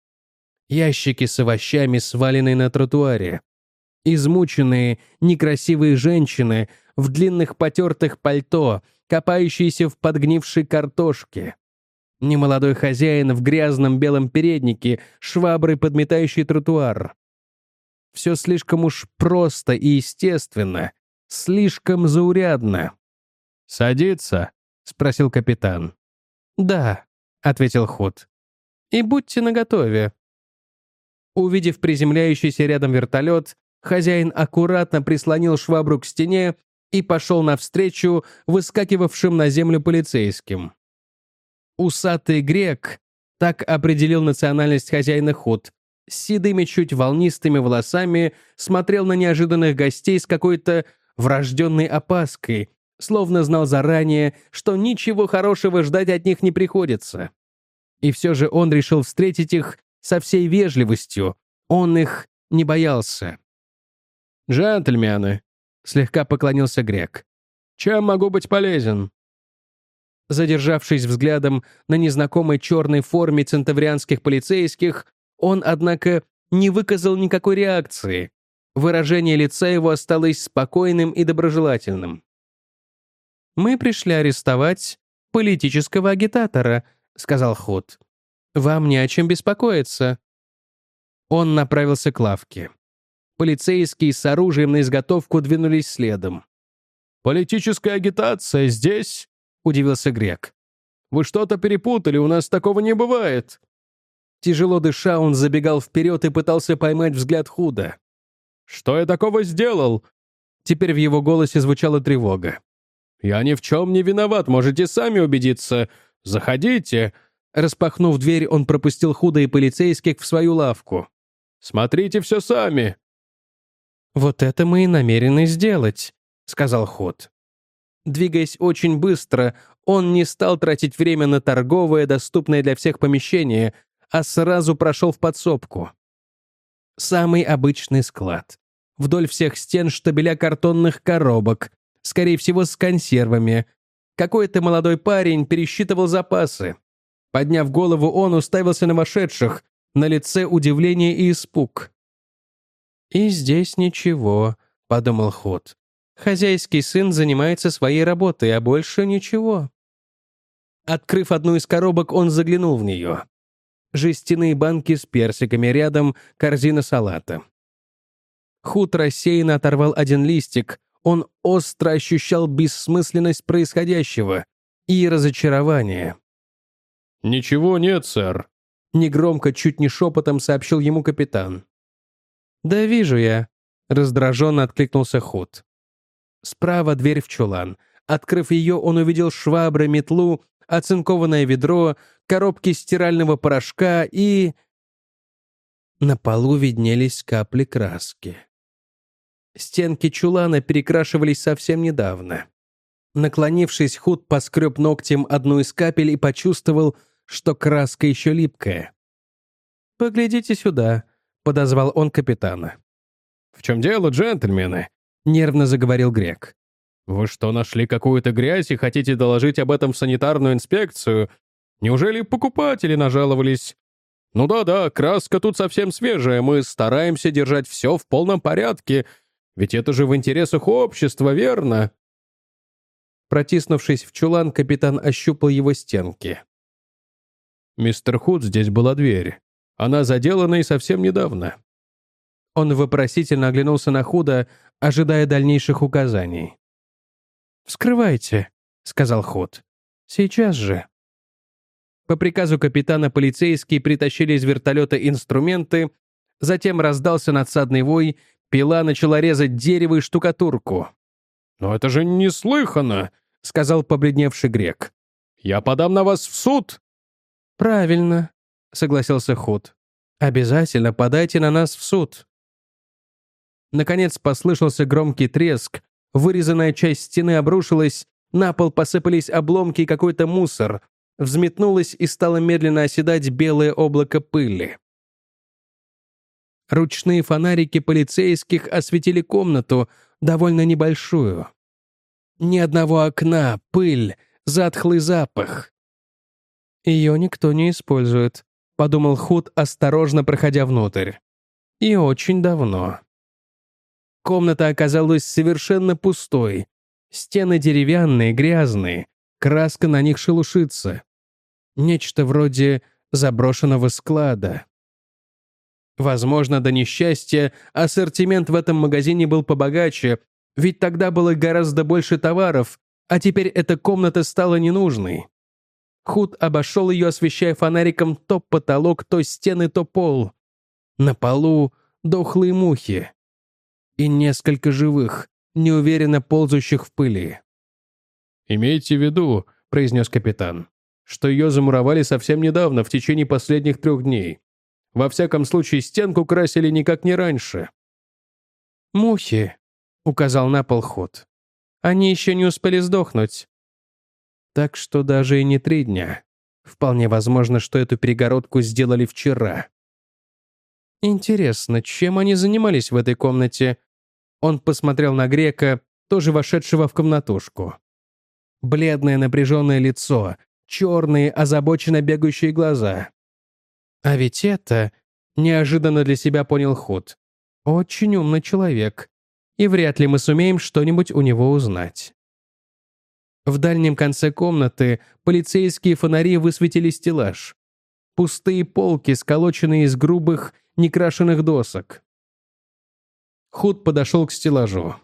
Ящики с овощами, сваленные на тротуаре. Измученные, некрасивые женщины в длинных потертых пальто, копающиеся в подгнившей картошке. Немолодой хозяин в грязном белом переднике, шваброй подметающий тротуар. Все слишком уж просто и естественно, слишком заурядно. «Садиться?» — спросил капитан. «Да», — ответил Худ. «И будьте наготове». Увидев приземляющийся рядом вертолет, хозяин аккуратно прислонил швабру к стене и пошел навстречу выскакивавшим на землю полицейским. Усатый грек, так определил национальность хозяина Худ, с седыми чуть волнистыми волосами смотрел на неожиданных гостей с какой-то врожденной опаской, словно знал заранее, что ничего хорошего ждать от них не приходится. И все же он решил встретить их со всей вежливостью, он их не боялся. «Джентльмены», — слегка поклонился грек, — «чем могу быть полезен?» Задержавшись взглядом на незнакомой черной форме центаврианских полицейских, он, однако, не выказал никакой реакции. Выражение лица его осталось спокойным и доброжелательным. «Мы пришли арестовать политического агитатора», — сказал Худ. «Вам не о чем беспокоиться». Он направился к лавке. Полицейские с оружием на изготовку двинулись следом. «Политическая агитация здесь?» — удивился грек. «Вы что-то перепутали, у нас такого не бывает». Тяжело дыша, он забегал вперед и пытался поймать взгляд Худа. «Что я такого сделал?» Теперь в его голосе звучала тревога. «Я ни в чем не виноват, можете сами убедиться. Заходите». Распахнув дверь, он пропустил Худа и полицейских в свою лавку. «Смотрите все сами». «Вот это мы и намерены сделать», — сказал Худ. Двигаясь очень быстро, он не стал тратить время на торговое, доступное для всех помещение, а сразу прошел в подсобку. Самый обычный склад. Вдоль всех стен штабеля картонных коробок, скорее всего, с консервами. Какой-то молодой парень пересчитывал запасы. Подняв голову, он уставился на вошедших, на лице удивление и испуг. «И здесь ничего», — подумал Худ. «Хозяйский сын занимается своей работой, а больше ничего». Открыв одну из коробок, он заглянул в нее. Жестяные банки с персиками, рядом корзина салата. Худ рассеянно оторвал один листик. Он остро ощущал бессмысленность происходящего и разочарование. «Ничего нет, сэр», — негромко, чуть не шепотом сообщил ему капитан. «Да вижу я», — раздраженно откликнулся Худ. Справа дверь в чулан. Открыв ее, он увидел швабры, метлу, оцинкованное ведро, коробки стирального порошка и... На полу виднелись капли краски. Стенки чулана перекрашивались совсем недавно. Наклонившись, Худ поскреб ногтем одну из капель и почувствовал, что краска еще липкая. «Поглядите сюда», — подозвал он капитана. «В чем дело, джентльмены?» — нервно заговорил грек. «Вы что, нашли какую-то грязь и хотите доложить об этом в санитарную инспекцию? Неужели покупатели нажаловались? Ну да-да, краска тут совсем свежая, мы стараемся держать все в полном порядке, ведь это же в интересах общества, верно?» Протиснувшись в чулан, капитан ощупал его стенки. «Мистер Худ, здесь была дверь. Она заделана и совсем недавно». Он вопросительно оглянулся на Худа, ожидая дальнейших указаний. «Вскрывайте», — сказал Худ. «Сейчас же». По приказу капитана полицейские притащили из вертолета инструменты, затем раздался надсадный вой, пила начала резать дерево и штукатурку. «Но это же неслыханно», — сказал побледневший грек. «Я подам на вас в суд». «Правильно», — согласился Худ. «Обязательно подайте на нас в суд». Наконец послышался громкий треск, вырезанная часть стены обрушилась, на пол посыпались обломки и какой-то мусор, взметнулось и стало медленно оседать белое облако пыли. Ручные фонарики полицейских осветили комнату, довольно небольшую. Ни одного окна, пыль, затхлый запах. «Ее никто не использует», — подумал Худ, осторожно проходя внутрь. «И очень давно». Комната оказалась совершенно пустой. Стены деревянные, грязные, краска на них шелушится. Нечто вроде заброшенного склада. Возможно, до несчастья ассортимент в этом магазине был побогаче, ведь тогда было гораздо больше товаров, а теперь эта комната стала ненужной. Худ обошел ее, освещая фонариком то потолок, то стены, то пол. На полу дохлые мухи. И несколько живых, неуверенно ползущих в пыли. «Имейте в виду», — произнес капитан, «что ее замуровали совсем недавно, в течение последних 3 дней. Во всяком случае, стенку красили никак не раньше». «Мухи», — указал на пол Худ. Они еще не успели сдохнуть. Так что даже и не 3 дня. Вполне возможно, что эту перегородку сделали вчера. Интересно, чем они занимались в этой комнате? Он посмотрел на Грека, тоже вошедшего в комнатушку. Бледное напряженное лицо, черные, озабоченно бегающие глаза. А ведь это, неожиданно для себя понял Худ, очень умный человек, и вряд ли мы сумеем что-нибудь у него узнать. В дальнем конце комнаты полицейские фонари высветили стеллаж. Пустые полки, сколоченные из грубых, некрашенных досок. Худ подошел к стеллажу.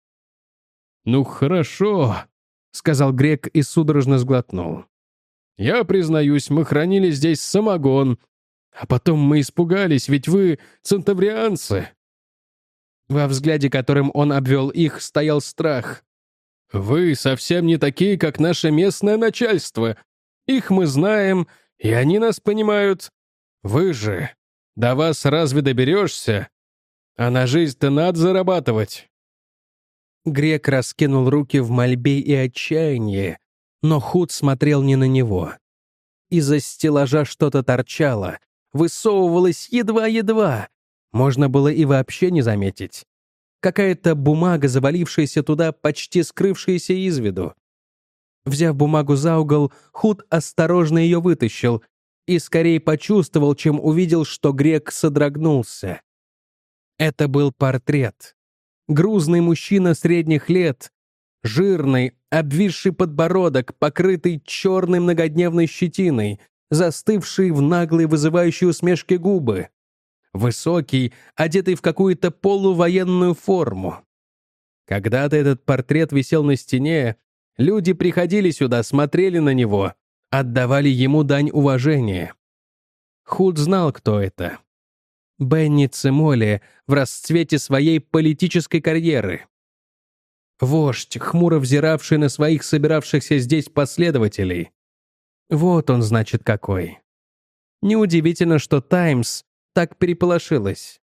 «Ну хорошо», — сказал Грек и судорожно сглотнул. «Я признаюсь, мы хранили здесь самогон, а потом мы испугались, ведь вы центаврианцы». Во взгляде, которым он обвел их, стоял страх. «Вы совсем не такие, как наше местное начальство. Их мы знаем, и они нас понимают. Вы же, до вас разве доберешься? А на жизнь-то надо зарабатывать». Грек раскинул руки в мольбе и отчаянии, но Худ смотрел не на него. Из-за стеллажа что-то торчало, высовывалось едва-едва. Можно было и вообще не заметить. Какая-то бумага, завалившаяся туда, почти скрывшаяся из виду. Взяв бумагу за угол, Худ осторожно ее вытащил и скорее почувствовал, чем увидел, что Грек содрогнулся. Это был портрет. Грузный мужчина средних лет, жирный, обвисший подбородок, покрытый черной многодневной щетиной, застывший в наглой вызывающей усмешке губы. Высокий, одетый в какую-то полувоенную форму. Когда-то этот портрет висел на стене, люди приходили сюда, смотрели на него, отдавали ему дань уважения. Худ знал, кто это. Бенни Цимоли в расцвете своей политической карьеры. Вождь, хмуро взиравший на своих собиравшихся здесь последователей. Вот он, значит, какой. Неудивительно, что «Таймс» так переполошилась.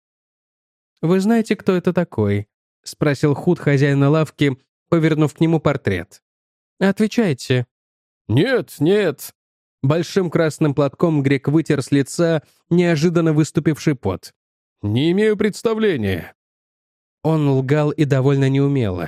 «Вы знаете, кто это такой?» — спросил Худ хозяина лавки, повернув к нему портрет. «Отвечайте». «Нет, нет». Большим красным платком Грек вытер с лица неожиданно выступивший пот. «Не имею представления». Он лгал и довольно неумело.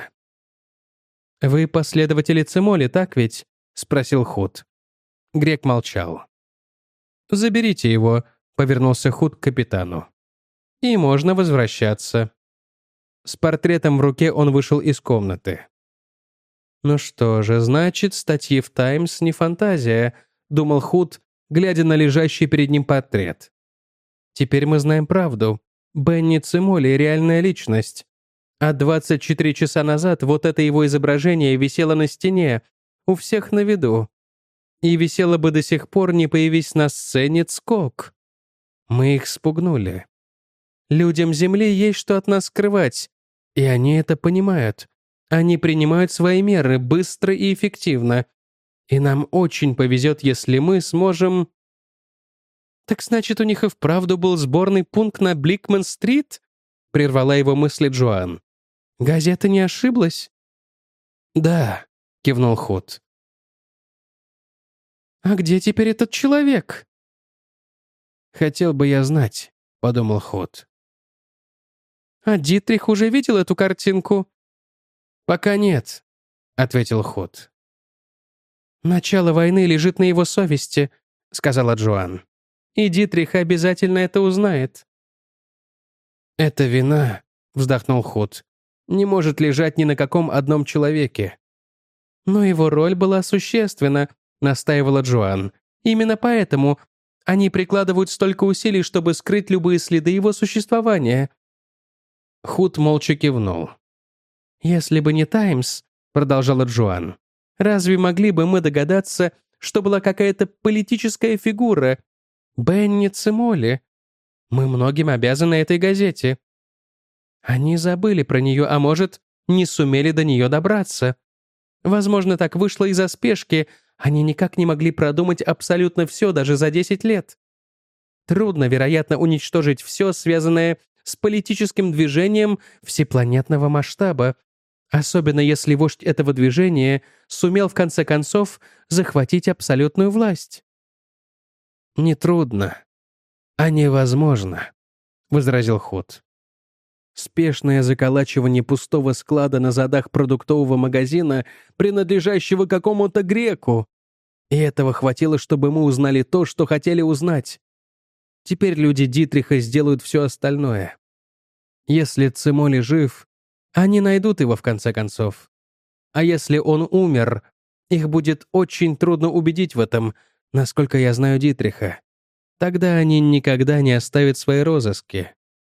«Вы последователи Цимоли, так ведь?» — спросил Худ. Грек молчал. «Заберите его», — повернулся Худ к капитану. «И можно возвращаться». С портретом в руке он вышел из комнаты. «Ну что же, значит, статьи в «Таймс» не фантазия», — думал Худ, глядя на лежащий перед ним портрет. «Теперь мы знаем правду. Бенни Цимоли — реальная личность. А 24 часа назад вот это его изображение висело на стене, у всех на виду. И висело бы до сих пор, не появись на сцене Цкок. Мы их спугнули. Людям Земли есть что от нас скрывать, и они это понимают. Они принимают свои меры быстро и эффективно. И нам очень повезет, если мы сможем...» «Так значит, у них и вправду был сборный пункт на Бликман-стрит?» — прервала его мысли Джоан. «Газета не ошиблась?» «Да», — кивнул Худ. «А где теперь этот человек?» «Хотел бы я знать», — подумал Худ. «А Дитрих уже видел эту картинку?» «Пока нет», — ответил Худ. «Начало войны лежит на его совести», — сказала Джоан. «И Дитрих обязательно это узнает». «Эта вина», — вздохнул Худ, — «не может лежать ни на каком одном человеке». «Но его роль была существенна», — настаивала Джоан. «Именно поэтому они прикладывают столько усилий, чтобы скрыть любые следы его существования». Худ молча кивнул. «Если бы не «Таймс», — продолжала Джоан, «разве могли бы мы догадаться, что была какая-то политическая фигура? Бенни Цимоли. Мы многим обязаны этой газете. Они забыли про нее, а может, не сумели до нее добраться. Возможно, так вышло из-за спешки, они никак не могли продумать абсолютно все даже за 10 лет. Трудно, вероятно, уничтожить все, связанное с политическим движением всепланетного масштаба. Особенно если вождь этого движения сумел в конце концов захватить абсолютную власть. «Нетрудно, а невозможно», — возразил Худ. Спешное заколачивание пустого склада на задах продуктового магазина, принадлежащего какому-то греку. И этого хватило, чтобы мы узнали то, что хотели узнать. Теперь люди Дитриха сделают все остальное. Если Цимоли жив, они найдут его в конце концов. А если он умер, их будет очень трудно убедить в этом, насколько я знаю Дитриха. Тогда они никогда не оставят свои розыски.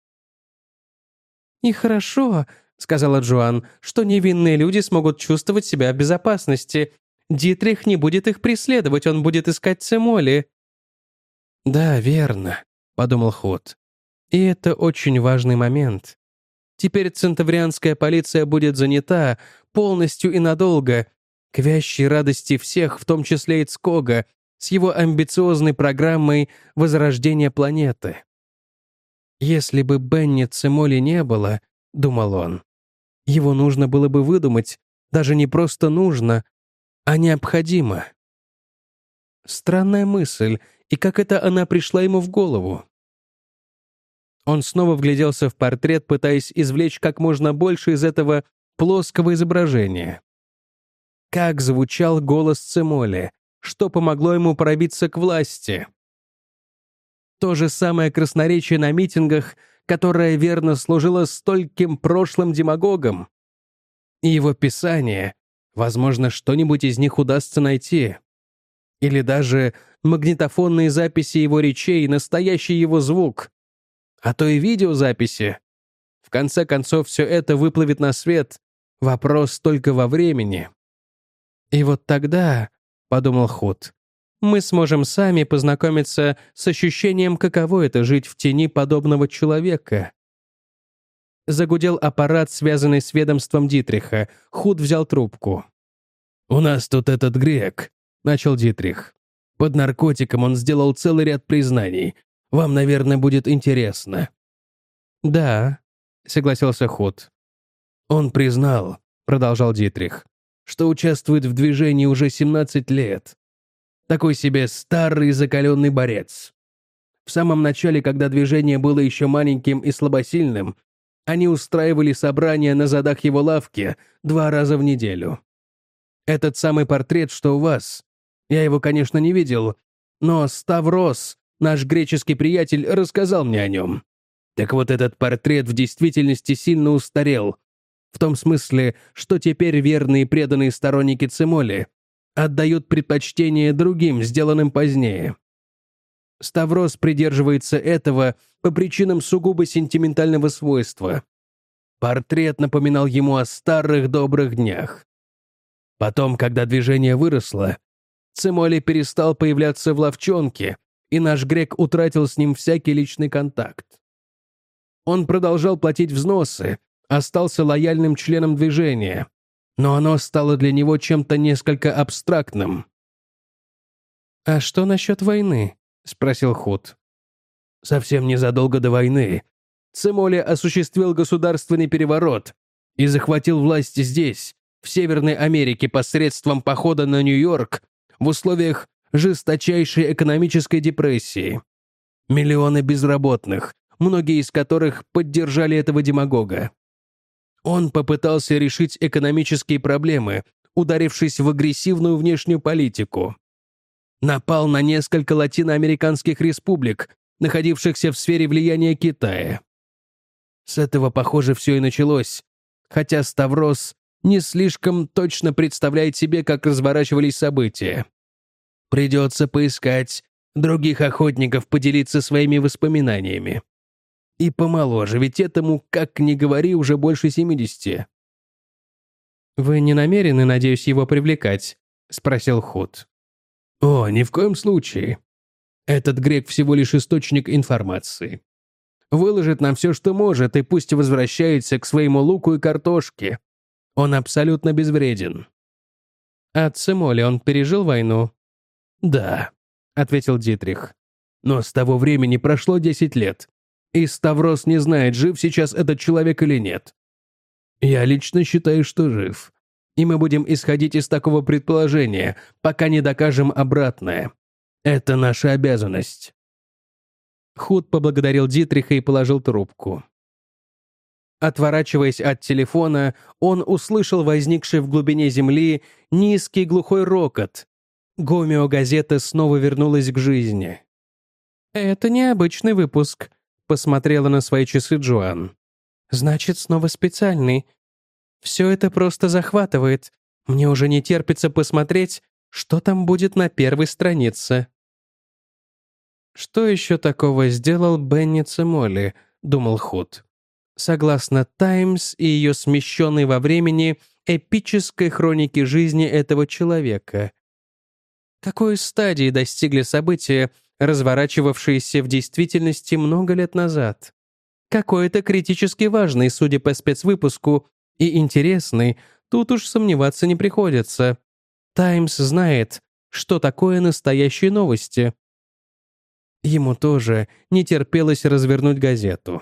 «И хорошо», — сказала Джоан, «что невинные люди смогут чувствовать себя в безопасности. Дитрих не будет их преследовать, он будет искать Цимоли». «Да, верно», — подумал Худ. «И это очень важный момент. Теперь центаврианская полиция будет занята полностью и надолго, к вящей радости всех, в том числе и Цкога, с его амбициозной программой возрождения планеты. Если бы Бенни Цимоли не было, думал он, его нужно было бы выдумать, даже не просто нужно, а необходимо. Странная мысль, и как это она пришла ему в голову? Он снова вгляделся в портрет, пытаясь извлечь как можно больше из этого плоского изображения. Как звучал голос Цимоли, что помогло ему пробиться к власти? То же самое красноречие на митингах, которое верно служило стольким прошлым демагогам. И его писание, возможно, что-нибудь из них удастся найти. Или даже магнитофонные записи его речей, настоящий его звук. А то и видеозаписи. В конце концов, все это выплывет на свет. Вопрос только во времени. И вот тогда, — подумал Худ, — мы сможем сами познакомиться с ощущением, каково это жить в тени подобного человека. Загудел аппарат, связанный с ведомством Дитриха. Худ взял трубку. «У нас тут этот грек», — начал Дитрих. «Под наркотиком он сделал целый ряд признаний. Вам, наверное, будет интересно». «Да», — согласился Худ. «Он признал», — продолжал Дитрих, «что участвует в движении уже 17 лет. Такой себе старый закаленный борец. В самом начале, когда движение было еще маленьким и слабосильным, они устраивали собрания на задах его лавки 2 раза в неделю. Этот самый портрет, что у вас, я его, конечно, не видел, но Ставрос, наш греческий приятель, рассказал мне о нем. Так вот, этот портрет в действительности сильно устарел, в том смысле, что теперь верные и преданные сторонники Цимоли отдают предпочтение другим, сделанным позднее. Ставрос придерживается этого по причинам сугубо сентиментального свойства. Портрет напоминал ему о старых добрых днях. Потом, когда движение выросло, Цимоли перестал появляться в лавчонке, и наш грек утратил с ним всякий личный контакт. Он продолжал платить взносы, остался лояльным членом движения, но оно стало для него чем-то несколько абстрактным. «А что насчет войны?» — спросил Худ. «Совсем незадолго до войны Цимоли осуществил государственный переворот и захватил власть здесь, в Северной Америке, посредством похода на Нью-Йорк в условиях жесточайшей экономической депрессии. Миллионы безработных, многие из которых поддержали этого демагога. Он попытался решить экономические проблемы, ударившись в агрессивную внешнюю политику. Напал на несколько латиноамериканских республик, находившихся в сфере влияния Китая. С этого, похоже, все и началось, хотя Ставрос не слишком точно представляет себе, как разворачивались события. Придется поискать других охотников поделиться своими воспоминаниями. И помоложе, ведь этому, как ни говори, уже больше 70. «Вы не намерены, надеюсь, его привлекать?» — спросил Худ. «О, ни в коем случае. Этот грек всего лишь источник информации. Выложит нам все, что может, и пусть возвращается к своему луку и картошке. Он абсолютно безвреден». «А Цимоли, он пережил войну?» «Да», — ответил Дитрих. «Но с того времени прошло 10 лет, и Ставрос не знает, жив сейчас этот человек или нет. Я лично считаю, что жив. И мы будем исходить из такого предположения, пока не докажем обратное. Это наша обязанность». Худ поблагодарил Дитриха и положил трубку. Отворачиваясь от телефона, он услышал возникший в глубине земли низкий глухой рокот. Гомео-газета снова вернулась к жизни. «Это необычный выпуск», — посмотрела на свои часы Джоан. «Значит, снова специальный. Все это просто захватывает. Мне уже не терпится посмотреть, что там будет на первой странице». «Что еще такого сделал Бенни Цимоли?» — думал Худ. Согласно «Таймс» и ее смещенной во времени эпической хронике жизни этого человека. Какой стадии достигли события, разворачивавшиеся в действительности много лет назад? Какой-то критически важный, судя по спецвыпуску, и интересный, тут уж сомневаться не приходится. «Таймс» знает, что такое настоящие новости. Ему тоже не терпелось развернуть газету.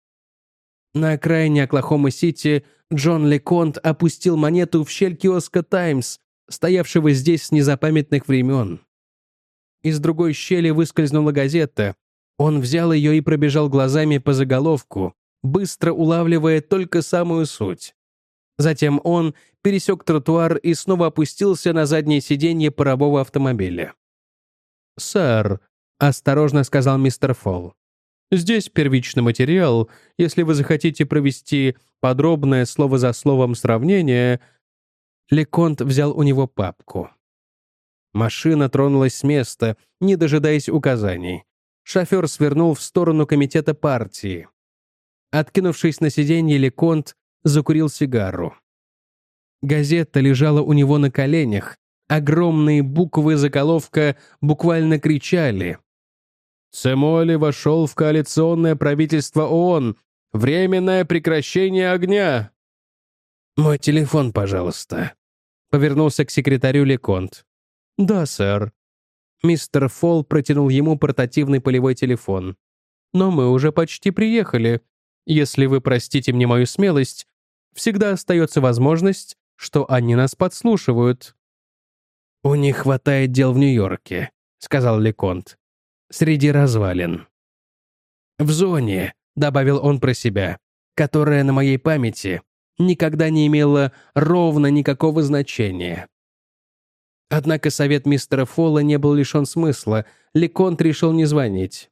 На окраине Оклахома-Сити Джон Леконт опустил монету в щель киоска «Таймс», стоявшего здесь с незапамятных времен. Из другой щели выскользнула газета. Он взял ее и пробежал глазами по заголовку, быстро улавливая только самую суть. Затем он пересек тротуар и снова опустился на заднее сиденье парового автомобиля. «Сэр», — осторожно сказал мистер Фолл, «здесь первичный материал. Если вы захотите провести подробное слово за словом сравнение...» Леконт взял у него папку. Машина тронулась с места, не дожидаясь указаний. Шофер свернул в сторону комитета партии. Откинувшись на сиденье, Леконт закурил сигару. Газета лежала у него на коленях. Огромные буквы заголовка буквально кричали: «Цимоли вошел в коалиционное правительство ООН. Временное прекращение огня». «Мой телефон, пожалуйста», — повернулся к секретарю Леконт. «Да, сэр». Мистер Фолл протянул ему портативный полевой телефон. «Но мы уже почти приехали. Если вы простите мне мою смелость, всегда остается возможность, что они нас подслушивают». «У них хватает дел в Нью-Йорке», — сказал Леконт. «Среди развалин». «В зоне», — добавил он про себя, «которая на моей памяти никогда не имела ровно никакого значения». Однако совет мистера Фолла не был лишен смысла. Леконт решил не звонить.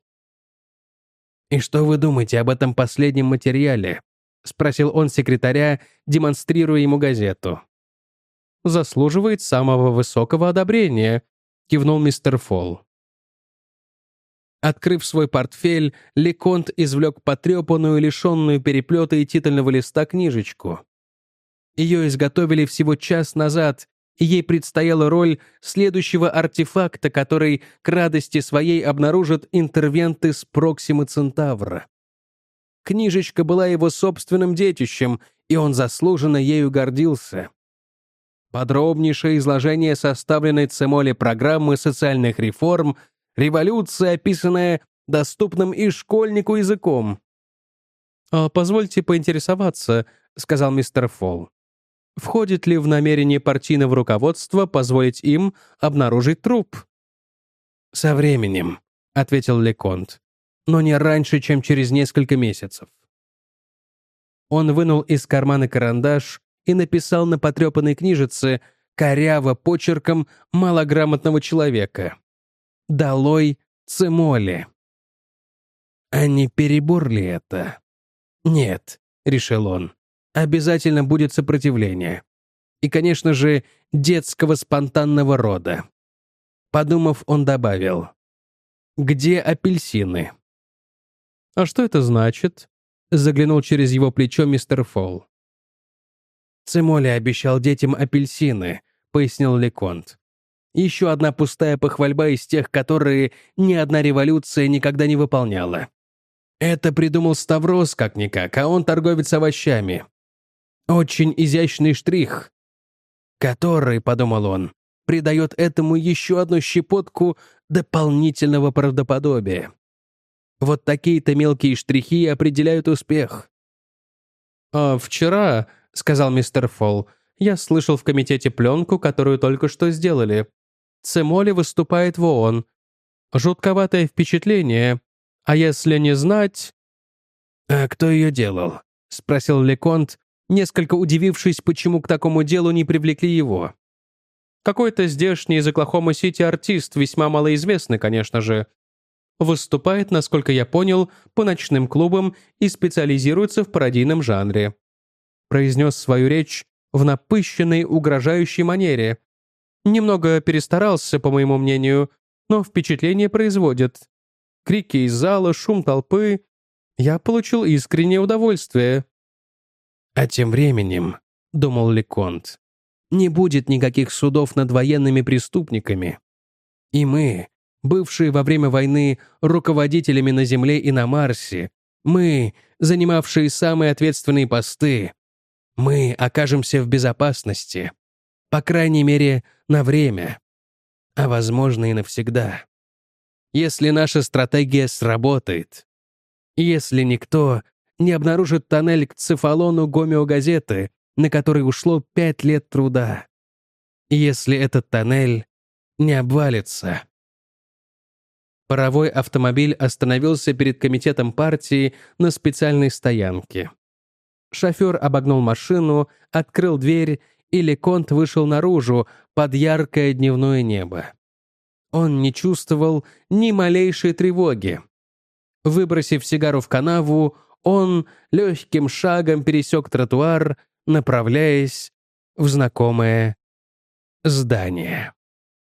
«И что вы думаете об этом последнем материале?» — спросил он секретаря, демонстрируя ему газету. «Заслуживает самого высокого одобрения», — кивнул мистер Фолл. Открыв свой портфель, Леконт извлек потрепанную, лишенную переплета и титульного листа книжечку. Ее изготовили всего час назад, и ей предстояла роль следующего артефакта, который к радости своей обнаружат интервенты с Проксимы Центавра. Книжечка была его собственным детищем, и он заслуженно ею гордился. Подробнейшее изложение составленной Цимоли программы социальных реформ, революция, описанная доступным и школьнику языком. «Позвольте поинтересоваться», — сказал мистер Фолл. «Входит ли в намерение партийного руководства позволить им обнаружить труп?» «Со временем», — ответил Леконт, «но не раньше, чем через несколько месяцев». Он вынул из кармана карандаш и написал на потрепанной книжице коряво почерком малограмотного человека: «Долой Цимоли». А не перебор ли это? «Нет», — решил он, — «обязательно будет сопротивление. И, конечно же, детского спонтанного рода». Подумав, он добавил: «Где апельсины?» «А что это значит?» — заглянул через его плечо мистер Фолл. «Цимоли обещал детям апельсины», — пояснил Леконт. «Еще одна пустая похвальба из тех, которые ни одна революция никогда не выполняла. Это придумал Ставрос как-никак, а он торговец овощами. Очень изящный штрих, который, — подумал он, — придает этому еще одну щепотку дополнительного правдоподобия. Вот такие-то мелкие штрихи определяют успех». «А вчера, — сказал мистер Фолл. «Я слышал в комитете пленку, которую только что сделали. Цимоли выступает в ООН. Жутковатое впечатление. А если не знать...» «А кто ее делал?» — спросил Леконт, несколько удивившись, почему к такому делу не привлекли его. «Какой-то здешний из Оклахома-Сити артист, весьма малоизвестный, конечно же. Выступает, насколько я понял, по ночным клубам и специализируется в пародийном жанре». Произнес свою речь в напыщенной, угрожающей манере. Немного перестарался, по моему мнению, но впечатление производит. Крики из зала, шум толпы. Я получил искреннее удовольствие. «А тем временем, — думал Леконт, — не будет никаких судов над военными преступниками. И мы, бывшие во время войны руководителями на Земле и на Марсе, мы, занимавшие самые ответственные посты, мы окажемся в безопасности, по крайней мере, на время, а возможно и навсегда. Если наша стратегия сработает, если никто не обнаружит тоннель к цефалону гомеогазеты, на который ушло 5 лет труда, если этот тоннель не обвалится». Паровой автомобиль остановился перед комитетом партии на специальной стоянке. Шофер обогнул машину, открыл дверь, и Леконт вышел наружу под яркое дневное небо. Он не чувствовал ни малейшей тревоги. Выбросив сигару в канаву, он легким шагом пересек тротуар, направляясь в знакомое здание.